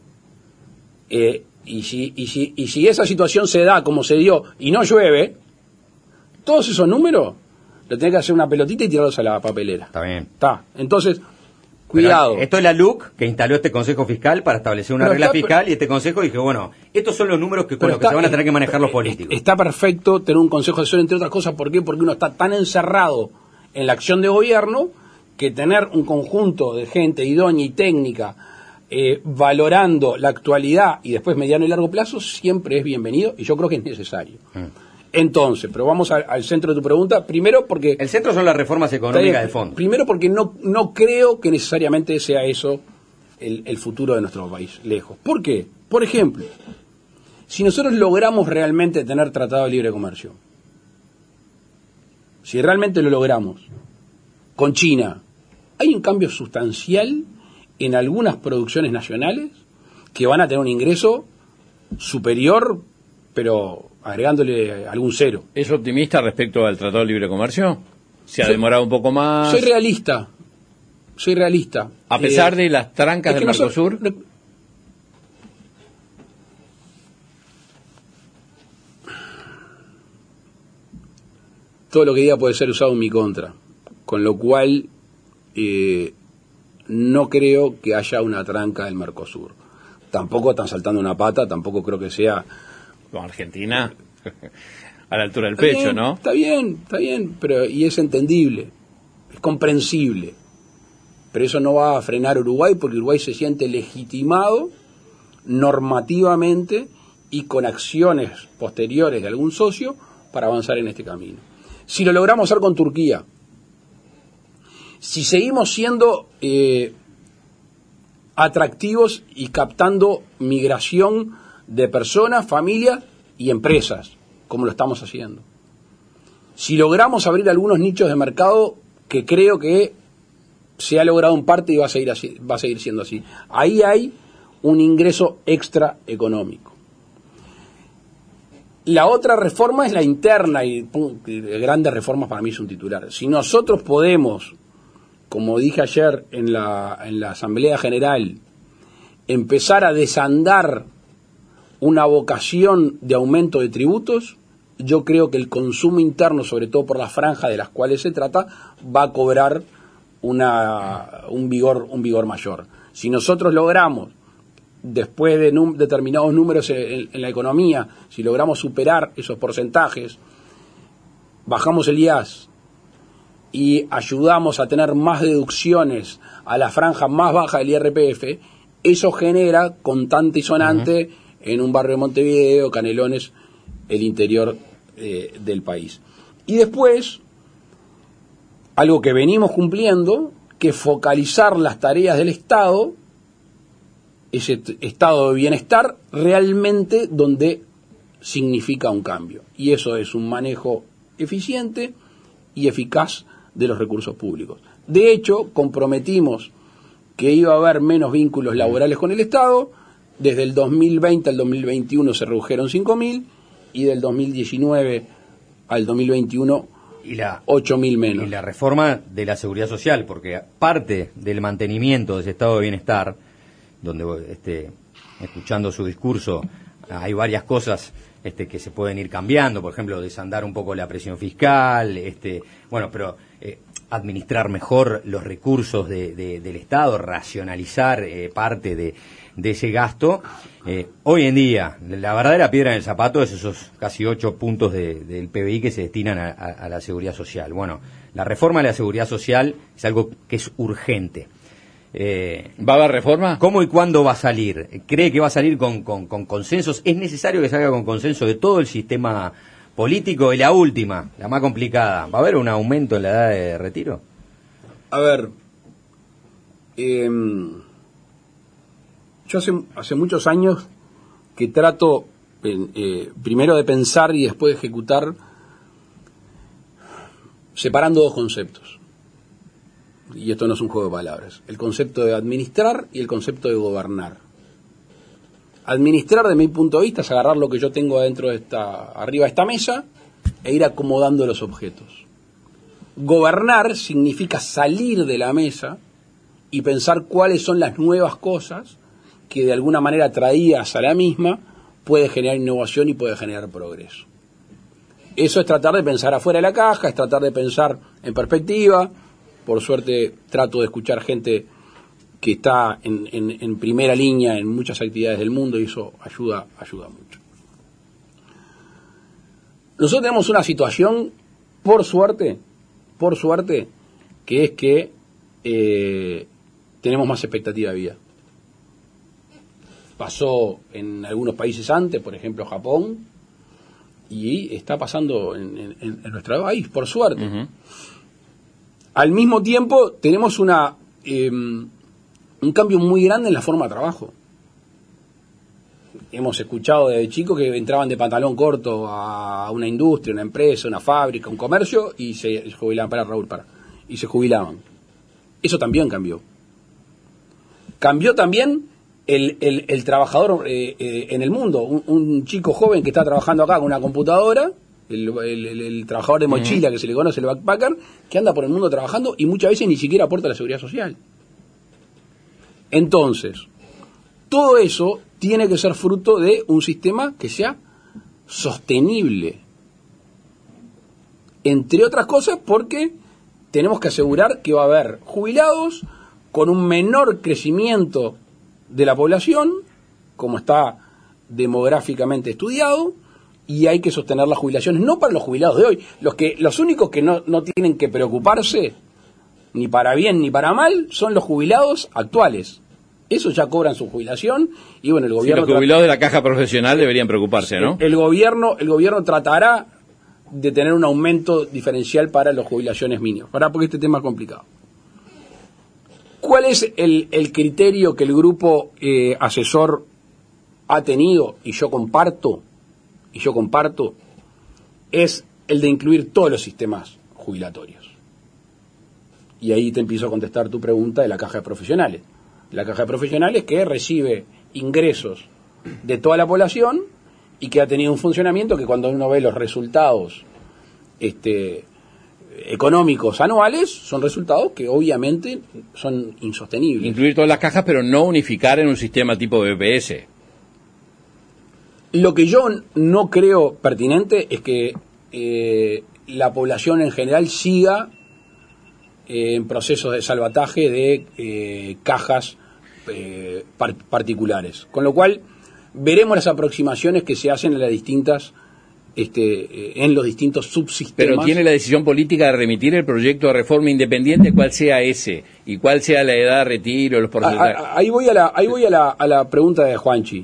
Y si esa situación se da como se dio y no llueve, todos esos números lo tenés que hacer una pelotita y tirarlos a la papelera. Está bien. Está. Entonces, cuidado. Pero esto es la LUC que instaló este Consejo Fiscal para establecer una regla fiscal, y este Consejo dije, bueno, estos son los números con los que se van a tener que manejar los políticos. Está perfecto tener un Consejo Asesor, entre otras cosas. ¿Por qué? Porque uno está tan encerrado en la acción de gobierno que tener un conjunto de gente idónea y técnica valorando la actualidad y después mediano y largo plazo siempre es bienvenido, y yo creo que es necesario. Entonces, pero vamos al centro de tu pregunta. Primero porque... El centro son las reformas económicas de fondo. Primero porque no creo que necesariamente sea eso el futuro de nuestro país, lejos. ¿Por qué? Por ejemplo, Si nosotros logramos realmente tener tratado de libre comercio, si realmente lo logramos con China, hay un cambio sustancial en algunas producciones nacionales que van a tener un ingreso superior, pero agregándole algún cero. ¿Es optimista respecto al Tratado de Libre Comercio? ¿Se ha demorado un poco más? Soy realista. A pesar de las trancas del Mercosur. Todo lo que diga puede ser usado en mi contra, con lo cual no creo que haya una tranca del Mercosur. Tampoco están saltando una pata, tampoco creo que sea... Con Argentina, a la altura del pecho, bien, ¿no? Está bien, pero y es entendible, es comprensible. Pero eso no va a frenar a Uruguay, porque Uruguay se siente legitimado normativamente y con acciones posteriores de algún socio para avanzar en este camino. Si lo logramos hacer con Turquía, si seguimos siendo atractivos y captando migración de personas, familias y empresas, como lo estamos haciendo. Si logramos abrir algunos nichos de mercado, que creo que se ha logrado en parte y va a seguir siendo así, ahí hay un ingreso extra económico. La otra reforma es la interna, y grandes reformas para mí es un titular. Si nosotros podemos, como dije ayer en la Asamblea General, empezar a desandar una vocación de aumento de tributos, yo creo que el consumo interno, sobre todo por las franjas de las cuales se trata, va a cobrar un vigor mayor. Si nosotros logramos, después de determinados números en la economía, si logramos superar esos porcentajes, bajamos el IAS y ayudamos a tener más deducciones a la franja más baja del IRPF, eso genera contante y sonante en un barrio de Montevideo, Canelones, el interior del país. Y después, algo que venimos cumpliendo, que focalizar las tareas del Estado, ese estado de bienestar realmente donde significa un cambio. Y eso es un manejo eficiente y eficaz de los recursos públicos. De hecho, comprometimos que iba a haber menos vínculos laborales con el Estado. Desde el 2020 al 2021 se redujeron 5.000 y del 2019 al 2021 8.000 menos. Y la reforma de la seguridad social, porque parte del mantenimiento de ese estado de bienestar, donde escuchando su discurso hay varias cosas que se pueden ir cambiando, por ejemplo, desandar un poco la presión fiscal, pero administrar mejor los recursos del Estado, racionalizar parte de ese gasto. Hoy en día, la verdadera piedra en el zapato es esos casi 8 puntos del PBI que se destinan a la seguridad social. Bueno, la reforma de la seguridad social es algo que es urgente. ¿Va a haber reforma? ¿Cómo y cuándo va a salir? ¿Cree que va a salir con consensos? ¿Es necesario que salga con consenso de todo el sistema político? Y la última, la más complicada, ¿va a haber un aumento en la edad de retiro? A ver, yo hace muchos años que trato primero de pensar y después de ejecutar separando dos conceptos. Y esto no es un juego de palabras. El concepto de administrar y el concepto de gobernar. Administrar, de mi punto de vista, es agarrar lo que yo tengo arriba de esta mesa e ir acomodando los objetos. Gobernar significa salir de la mesa y pensar cuáles son las nuevas cosas que de alguna manera traídas a la misma puede generar innovación y puede generar progreso. Eso es tratar de pensar afuera de la caja, es tratar de pensar en perspectiva. Por suerte trato de escuchar gente que está en primera línea en muchas actividades del mundo y eso ayuda mucho. Nosotros tenemos una situación, por suerte, que es que tenemos más expectativa de vida. Pasó en algunos países antes, por ejemplo Japón, y está pasando en nuestro país, por suerte. Uh-huh. Al mismo tiempo tenemos un cambio muy grande en la forma de trabajo. hemos escuchado desde chicos que entraban de pantalón corto a una industria, una empresa, una fábrica, un comercio y se jubilaban, y se jubilaban. Eso también cambió. Cambió también el trabajador en el mundo. Un chico joven que está trabajando acá con una computadora, el trabajador de mochila que se le conoce, el backpacker, que anda por el mundo trabajando y muchas veces ni siquiera aporta a la seguridad social. Entonces, todo eso tiene que ser fruto de un sistema que sea sostenible. Entre otras cosas porque tenemos que asegurar que va a haber jubilados con un menor crecimiento de la población, como está demográficamente estudiado, y hay que sostener las jubilaciones, no para los jubilados de hoy. Los únicos que no tienen que preocuparse, ni para bien ni para mal, son los jubilados actuales. Esos ya cobran su jubilación y bueno, el gobierno... Sí, los jubilados de la caja profesional deberían preocuparse, ¿no? El gobierno tratará de tener un aumento diferencial para las jubilaciones mínimas, porque este tema es complicado. ¿Cuál es el criterio que el grupo asesor ha tenido, y yo comparto, es el de incluir todos los sistemas jubilatorios? Y ahí te empiezo a contestar tu pregunta de la caja de profesionales. La caja de profesionales que recibe ingresos de toda la población y que ha tenido un funcionamiento que cuando uno ve los resultados económicos anuales, son resultados que obviamente son insostenibles. Incluir todas las cajas, pero no unificar en un sistema tipo BPS. Lo que yo no creo pertinente es que la población en general siga en procesos de salvataje de cajas particulares. Con lo cual, veremos las aproximaciones que se hacen en las distintas en los distintos subsistemas. Pero tiene la decisión política de remitir el proyecto de reforma independiente, cuál sea ese, y cuál sea la edad de retiro, los porcentajes. Ahí voy a la pregunta de Juanchi.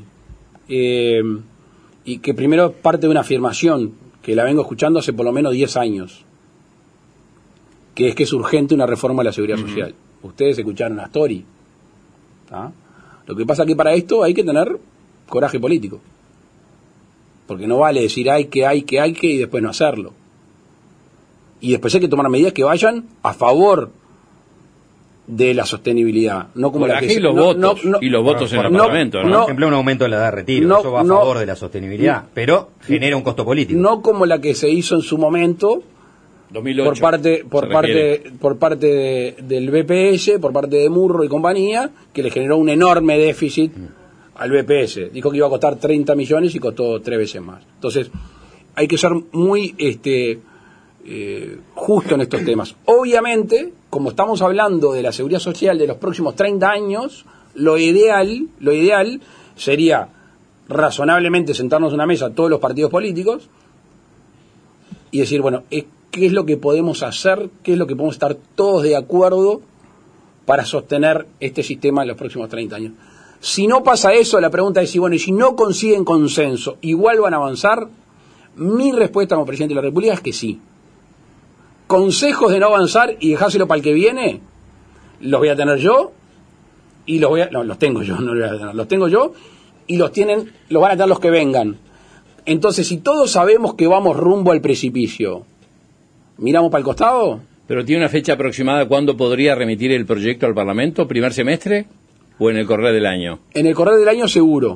Y que primero parte de una afirmación que la vengo escuchando hace por lo menos 10 años, que es urgente una reforma de la seguridad social. Ustedes escucharon a Astori. Lo que pasa es que para esto hay que tener coraje político, porque no vale decir hay que y después no hacerlo, y después hay que tomar medidas que vayan a favor de la sostenibilidad, no como coraje la que y los votos en el Parlamento, ¿no? Por ejemplo, un aumento de la edad de retiro, eso va a favor de la sostenibilidad, pero genera un costo político. No como la que se hizo en su momento 2008, por parte del BPS, por parte de Murro y compañía, que le generó un enorme déficit al BPS. Dijo que iba a costar 30 millones y costó 3 veces más. Entonces, hay que ser muy justo en estos temas. Obviamente, como estamos hablando de la seguridad social de los próximos 30 años, lo ideal sería razonablemente sentarnos en una mesa todos los partidos políticos y decir, bueno, ¿qué es lo que podemos hacer? ¿Qué es lo que podemos estar todos de acuerdo para sostener este sistema en los próximos 30 años? Si no pasa eso, la pregunta es, y si no consiguen consenso, ¿igual van a avanzar? Mi respuesta como presidente de la República es que sí. Consejos de no avanzar y dejárselo para el que viene, los voy a tener yo, y los tengo yo, no los voy a tener, los tengo yo, y los van a tener los que vengan. Entonces, si todos sabemos que vamos rumbo al precipicio, ¿miramos para el costado? ¿Pero tiene una fecha aproximada cuándo podría remitir el proyecto al Parlamento? ¿Primer semestre o en el correr del año? En el correr del año seguro.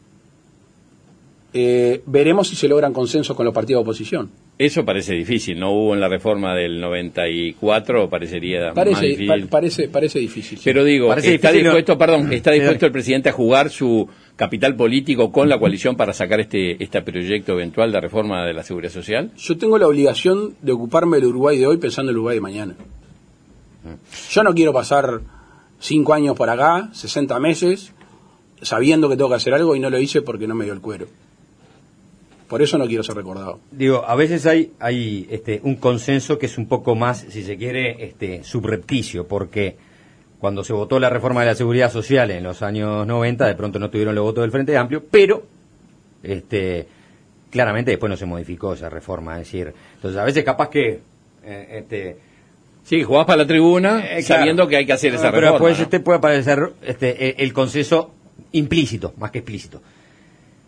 Veremos si se logran consensos con los partidos de oposición. Eso parece difícil, ¿no? Hubo en la reforma del 94, parecería más difícil. Parece difícil. Sí. Pero digo, ¿está dispuesto el presidente a jugar su capital político con la coalición para sacar este proyecto eventual de reforma de la seguridad social? Yo tengo la obligación de ocuparme del Uruguay de hoy pensando en el Uruguay de mañana. Yo no quiero pasar 5 años por acá, 60 meses, sabiendo que tengo que hacer algo y no lo hice porque no me dio el cuero. Por eso no quiero ser recordado. Digo, a veces hay un consenso que es un poco más, si se quiere, subrepticio, porque cuando se votó la reforma de la seguridad social en los años 90, de pronto no tuvieron los votos del Frente Amplio, pero claramente después no se modificó esa reforma. Es decir, entonces a veces capaz que... sí, jugás para la tribuna sabiendo que hay que hacer esa reforma. Pero después puede aparecer el consenso implícito, más que explícito.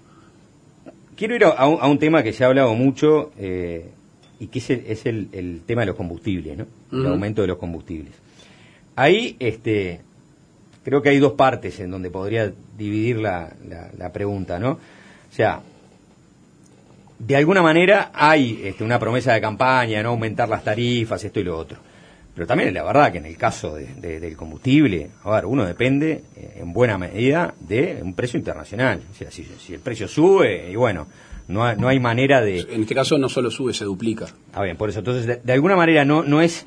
Quiero ir a un tema que se ha hablado mucho y que es el tema de los combustibles, ¿no? El aumento de los combustibles. Ahí creo que hay dos partes en donde podría dividir la pregunta, ¿no? O sea, de alguna manera hay una promesa de campaña, no aumentar las tarifas, esto y lo otro. Pero también es la verdad que en el caso del combustible, a ver, uno depende en buena medida de un precio internacional. O sea, si el precio sube, y bueno, no hay manera de... En este caso no solo sube, se duplica. Ah, bien, por eso. Entonces, de alguna manera no es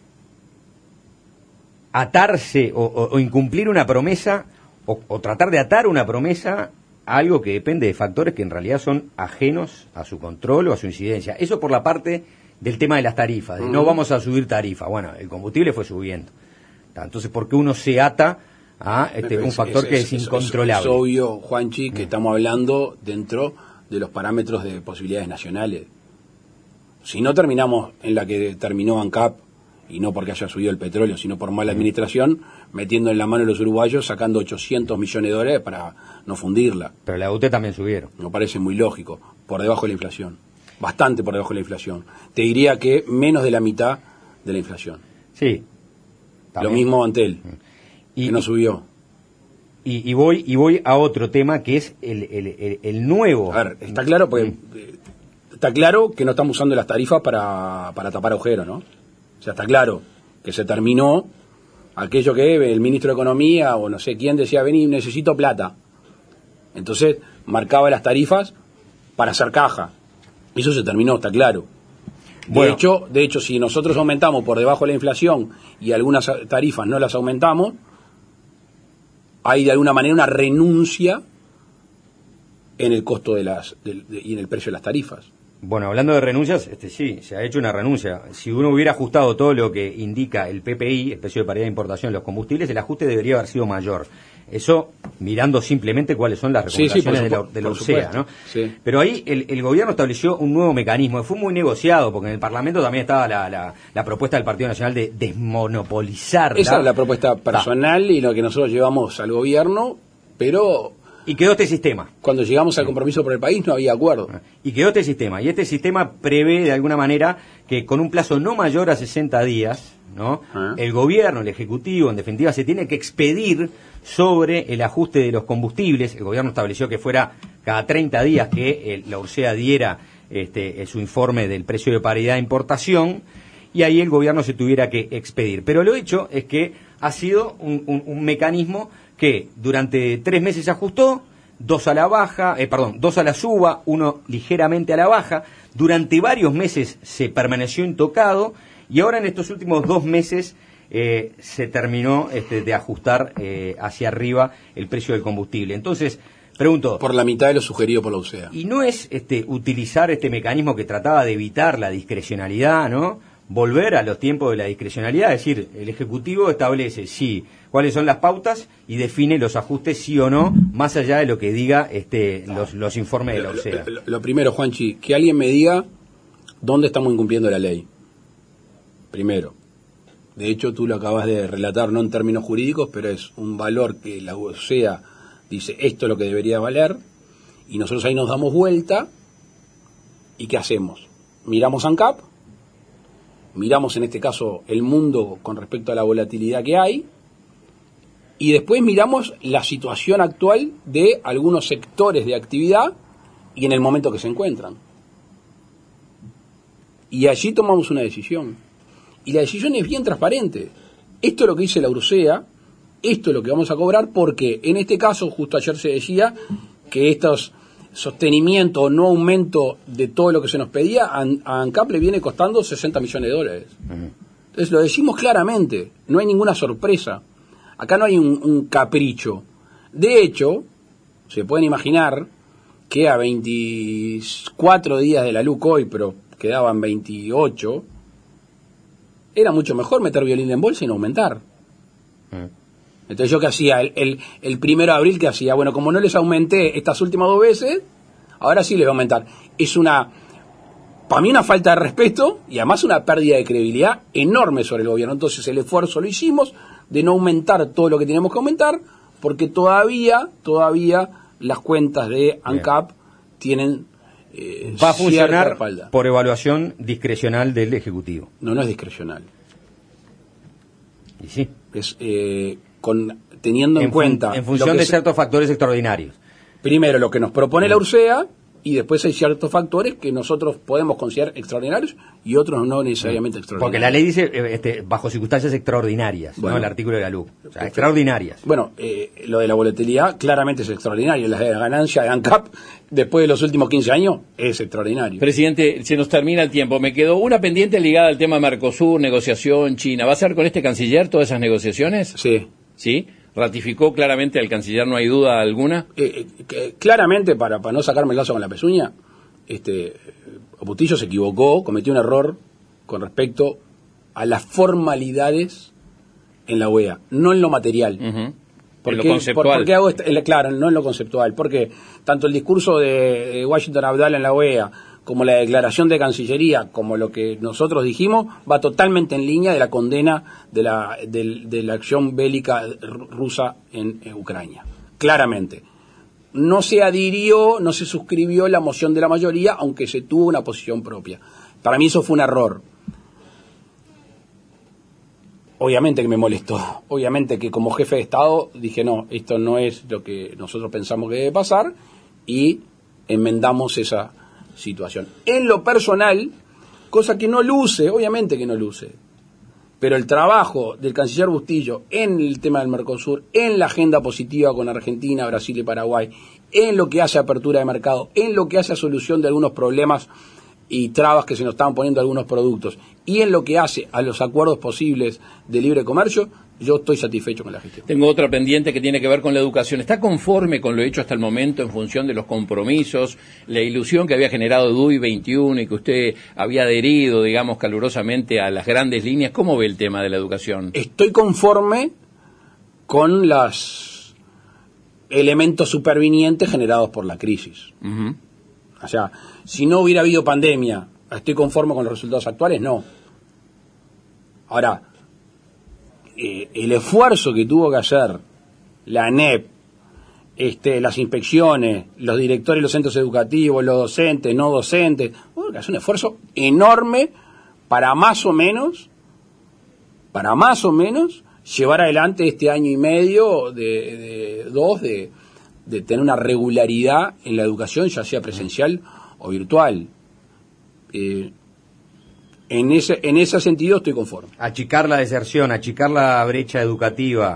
atarse o incumplir una promesa o tratar de atar una promesa a algo que depende de factores que en realidad son ajenos a su control o a su incidencia. Eso por la parte del tema de las tarifas, de no vamos a subir tarifas. Bueno, el combustible fue subiendo. Entonces, ¿por qué uno se ata a un factor que es incontrolable? Es obvio, Juanchi, que estamos hablando dentro de los parámetros de posibilidades nacionales. Si no terminamos en la que terminó ANCAP, y no porque haya subido el petróleo, sino por mala administración, metiendo en la mano a los uruguayos, sacando 800 millones de dólares para no fundirla. Pero la UTE también subieron. Me parece muy lógico, por debajo de la inflación. Bastante por debajo de la inflación. Te diría que menos de la mitad de la inflación. Sí. Lo mismo Antel, que no subió. Y voy a otro tema que es el nuevo. A ver, está claro porque está claro que no estamos usando las tarifas para tapar agujeros, ¿no? O sea, está claro que se terminó aquello que el ministro de Economía o no sé quién decía, vení, necesito plata. Entonces marcaba las tarifas para hacer caja. Eso se terminó, está claro. Bueno. De hecho, si nosotros aumentamos por debajo de la inflación y algunas tarifas no las aumentamos, hay de alguna manera una renuncia en el costo y en el precio de las tarifas. Bueno, hablando de renuncias, sí, se ha hecho una renuncia. Si uno hubiera ajustado todo lo que indica el PPI, el precio de paridad de importación de los combustibles, el ajuste debería haber sido mayor. Eso mirando simplemente cuáles son las recomendaciones de la URSEA, ¿no? Sí. Pero ahí el gobierno estableció un nuevo mecanismo. Fue muy negociado, porque en el Parlamento también estaba la propuesta del Partido Nacional de desmonopolizar. Esa es la propuesta personal y lo que nosotros llevamos al gobierno, pero... Y quedó este sistema. Cuando llegamos al compromiso por el país no había acuerdo. Y quedó este sistema. Y este sistema prevé de alguna manera que con un plazo no mayor a 60 días, ¿no? El gobierno, el Ejecutivo, en definitiva, se tiene que expedir sobre el ajuste de los combustibles. El gobierno estableció que fuera cada 30 días que la URSEA diera su informe del precio de paridad de importación, y ahí el gobierno se tuviera que expedir. Pero lo hecho es que ha sido un mecanismo que durante 3 meses se ajustó, 2 a la baja, 2 a la suba, 1 ligeramente a la baja. Durante varios meses se permaneció intocado, y ahora en estos últimos 2 meses se terminó de ajustar hacia arriba el precio del combustible. Entonces, pregunto... Por la mitad de lo sugerido por la URSEA. ¿Y no es utilizar este mecanismo que trataba de evitar la discrecionalidad, ¿no? Volver a los tiempos de la discrecionalidad, es decir, el Ejecutivo establece cuáles son las pautas y define los ajustes sí o no, más allá de lo que diga los informes de la URSEA. Lo primero, Juanchi, que alguien me diga dónde estamos incumpliendo la ley. Primero. De hecho, tú lo acabas de relatar, no en términos jurídicos, pero es un valor que la URSEA dice, esto es lo que debería valer, y nosotros ahí nos damos vuelta, ¿y qué hacemos? Miramos ANCAP, miramos en este caso el mundo con respecto a la volatilidad que hay, y después miramos la situación actual de algunos sectores de actividad y en el momento que se encuentran. Y allí tomamos una decisión. Y la decisión es bien transparente. Esto es lo que dice la URSEA, esto es lo que vamos a cobrar, porque en este caso, justo ayer se decía que estos sostenimiento o no aumento de todo lo que se nos pedía, a ANCAP le viene costando 60 millones de dólares. Entonces lo decimos claramente, no hay ninguna sorpresa. Acá no hay un capricho. De hecho, se pueden imaginar que a 24 días de la LUC hoy, pero quedaban 28, era mucho mejor meter violín en bolsa y no aumentar. Entonces yo qué hacía, el 1 de abril, ¿qué hacía? Bueno, como no les aumenté estas últimas 2 veces, ahora sí les voy a aumentar. Es para mí una falta de respeto y además una pérdida de credibilidad enorme sobre el gobierno. Entonces el esfuerzo lo hicimos de no aumentar todo lo que teníamos que aumentar, porque todavía las cuentas de ANCAP tienen Va a funcionar cierta espalda. por evaluación discrecional del Ejecutivo. No es discrecional. Y sí. Es teniendo en cuenta... En función de ciertos factores extraordinarios. Primero, lo que nos propone la URSEA, y después hay ciertos factores que nosotros podemos considerar extraordinarios y otros no necesariamente extraordinarios. Porque la ley dice bajo circunstancias extraordinarias, bueno, ¿no? El artículo de la LUC. O sea, extraordinarias. Bueno, lo de la volatilidad claramente es extraordinario. La ganancia de ANCAP después de los últimos 15 años es extraordinario. Presidente, se nos termina el tiempo. Me quedó una pendiente ligada al tema Mercosur, negociación, China. ¿Va a ser con este canciller todas esas negociaciones? Sí. ¿Sí? ¿Ratificó claramente al canciller, no hay duda alguna? Claramente, para no sacarme el lazo con la pezuña, Bustillo se equivocó, cometió un error con respecto a las formalidades en la OEA, no en lo material. Uh-huh. ¿Por en lo qué, conceptual. ¿por qué hago claro, no en lo conceptual? Porque tanto el discurso de Washington Abdallah en la OEA, como la declaración de Cancillería, como lo que nosotros dijimos, va totalmente en línea de la condena de la acción bélica rusa en Ucrania. Claramente. No se adhirió, no se suscribió la moción de la mayoría, aunque se tuvo una posición propia. Para mí eso fue un error. Obviamente que me molestó. Obviamente que como jefe de Estado dije, no, esto no es lo que nosotros pensamos que debe pasar, y enmendamos esa situación. En lo personal, cosa que no luce, obviamente que no luce, pero el trabajo del canciller Bustillo en el tema del Mercosur, en la agenda positiva con Argentina, Brasil y Paraguay, en lo que hace a apertura de mercado, en lo que hace a solución de algunos problemas y trabas que se nos estaban poniendo algunos productos, y en lo que hace a los acuerdos posibles de libre comercio, yo estoy satisfecho con la gestión. Tengo otra pendiente que tiene que ver con la educación. ¿Está conforme con lo hecho hasta el momento en función de los compromisos, la ilusión que había generado DUI 21 y que usted había adherido, digamos, calurosamente a las grandes líneas? ¿Cómo ve el tema de la educación? Estoy conforme con los elementos supervinientes generados por la crisis. Uh-huh. O sea, si no hubiera habido pandemia, ¿estoy conforme con los resultados actuales? No. Ahora, el esfuerzo que tuvo que hacer la ANEP, las inspecciones, los directores de los centros educativos, los docentes, no docentes, bueno, que hace un esfuerzo enorme para más o menos llevar adelante este año y medio de tener una regularidad en la educación, ya sea presencial o virtual. En ese sentido estoy conforme. Achicar la deserción, achicar la brecha educativa,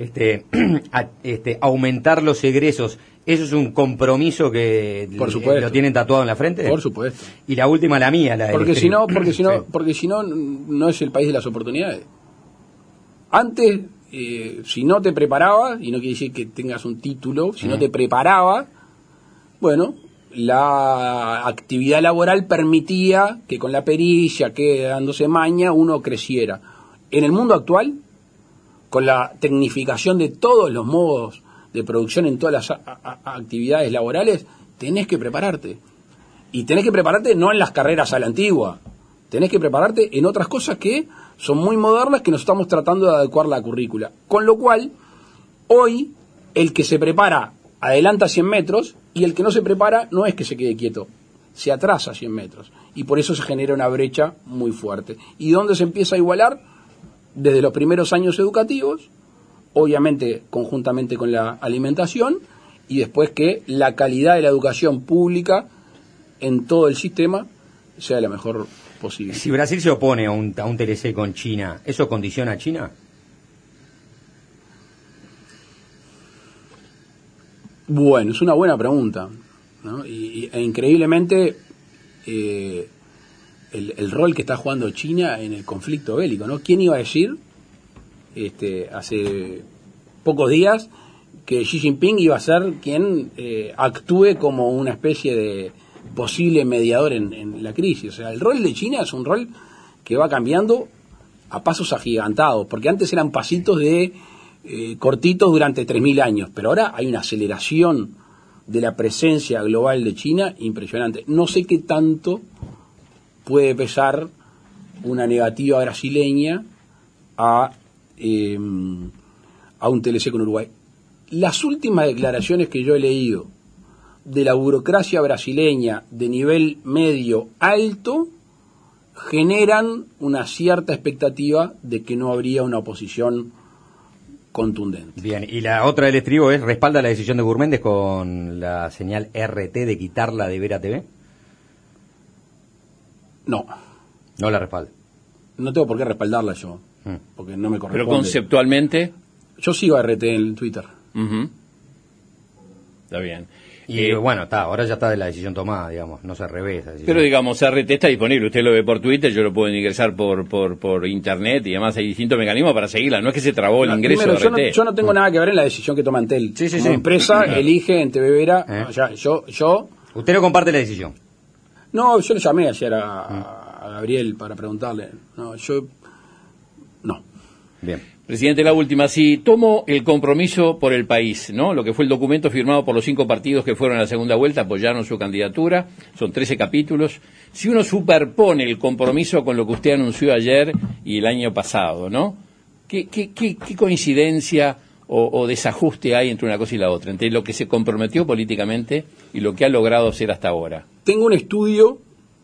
aumentar los egresos, ¿eso es un compromiso que lo tienen tatuado en la frente? Por supuesto. Y la última, la mía, la de porque si no no es el país de las oportunidades. Antes, si no te preparabas, y no quiere decir que tengas un título, si no te preparabas, bueno, la actividad laboral permitía que con la pericia, que dándose maña, uno creciera. En el mundo actual, con la tecnificación de todos los modos de producción en todas las actividades laborales, tenés que prepararte. Y tenés que prepararte no en las carreras a la antigua, tenés que prepararte en otras cosas que son muy modernas, que nos estamos tratando de adecuar la currícula. Con lo cual, hoy, el que se prepara adelanta 100 metros, y el que no se prepara no es que se quede quieto, se atrasa 100 metros. Y por eso se genera una brecha muy fuerte. ¿Y dónde se empieza a igualar? Desde los primeros años educativos, obviamente conjuntamente con la alimentación, y después que la calidad de la educación pública en todo el sistema sea la mejor posible. Si Brasil se opone a un TLC con China, ¿eso condiciona a China? Bueno, es una buena pregunta, ¿no? E increíblemente el rol que está jugando China en el conflicto bélico, ¿no? ¿Quién iba a decir hace pocos días que Xi Jinping iba a ser quien actúe como una especie de posible mediador en la crisis? O sea, el rol de China es un rol que va cambiando a pasos agigantados, porque antes eran pasitos de cortitos durante 3.000 años, pero ahora hay una aceleración de la presencia global de China impresionante. No sé qué tanto puede pesar una negativa brasileña a un TLC con Uruguay. Las últimas declaraciones que yo he leído de la burocracia brasileña de nivel medio alto generan una cierta expectativa de que no habría una oposición contundente. Bien, y la otra del estribo es, ¿respalda la decisión de Gurméndez con la señal RT de quitarla de Vera TV? No, No la respalda. no tengo por qué respaldarla yo, porque no me corresponde. Pero conceptualmente... Yo sigo a RT en Twitter. Ujú. Está bien. Y bueno, ahora ya está de la decisión tomada, digamos, no se revesa. Pero digamos, RT está disponible, usted lo ve por Twitter, yo lo puedo ingresar por internet y además hay distintos mecanismos para seguirla, no es que se trabó el ingreso Primero, de RT. yo no tengo nada que ver en la decisión que toma Entel. Sí, Como empresa elige en TV Vera, yo Usted no comparte la decisión. no, yo le llamé ayer a Gabriel para preguntarle. No. Bien. Presidente, la última, si tomo el compromiso por el país, ¿no? Lo que fue el documento firmado por los 5 partidos que fueron a la segunda vuelta, apoyaron su candidatura, son 13 capítulos. Si uno superpone el compromiso con lo que usted anunció ayer y el año pasado, ¿no? ¿Qué coincidencia o desajuste hay entre una cosa y la otra, entre lo que se comprometió políticamente y lo que ha logrado hacer hasta ahora? Tengo un estudio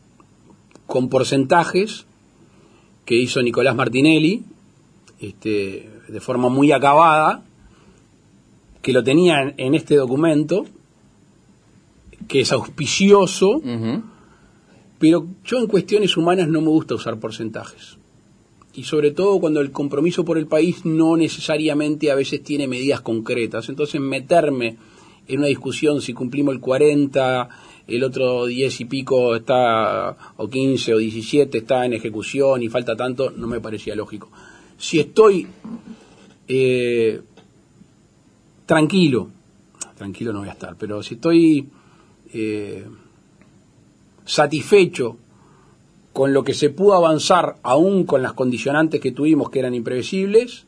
con porcentajes que hizo Nicolás Martinelli, de forma muy acabada, que lo tenía en este documento, que es auspicioso, pero yo en cuestiones humanas no me gusta usar porcentajes. Y sobre todo cuando el compromiso por el país no necesariamente a veces tiene medidas concretas. Entonces meterme en una discusión si cumplimos el 40, el otro 10 y pico está, o 15 o 17 está en ejecución y falta tanto, no me parecía lógico. Si estoy tranquilo no voy a estar, pero si estoy satisfecho con lo que se pudo avanzar, aún con las condicionantes que tuvimos que eran imprevisibles,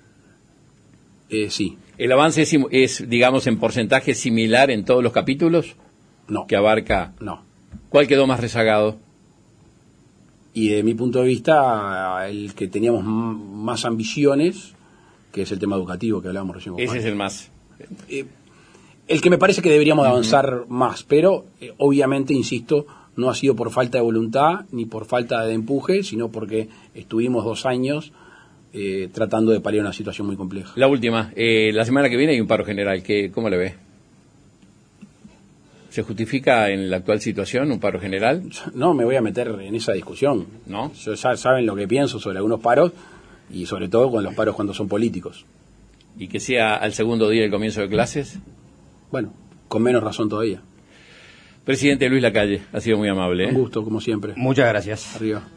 sí. ¿El avance es, digamos, en porcentaje similar en todos los capítulos? No. Que abarca... No. ¿Cuál quedó más rezagado? Y de mi punto de vista, el que teníamos más ambiciones, que es el tema educativo que hablábamos recién con Ese Juan. es el más... El que me parece que deberíamos avanzar más, pero obviamente, insisto, no ha sido por falta de voluntad ni por falta de empuje, sino porque estuvimos 2 años tratando de paliar una situación muy compleja. La última, la semana que viene hay un paro general, ¿cómo le ve? ¿Se justifica en la actual situación un paro general? No me voy a meter en esa discusión. ¿No? Ya saben lo que pienso sobre algunos paros y sobre todo con los paros cuando son políticos. ¿Y que sea al segundo día del comienzo de clases? Bueno, con menos razón todavía. Presidente Luis Lacalle, ha sido muy amable. Un gusto, como siempre. Muchas gracias. Arriba.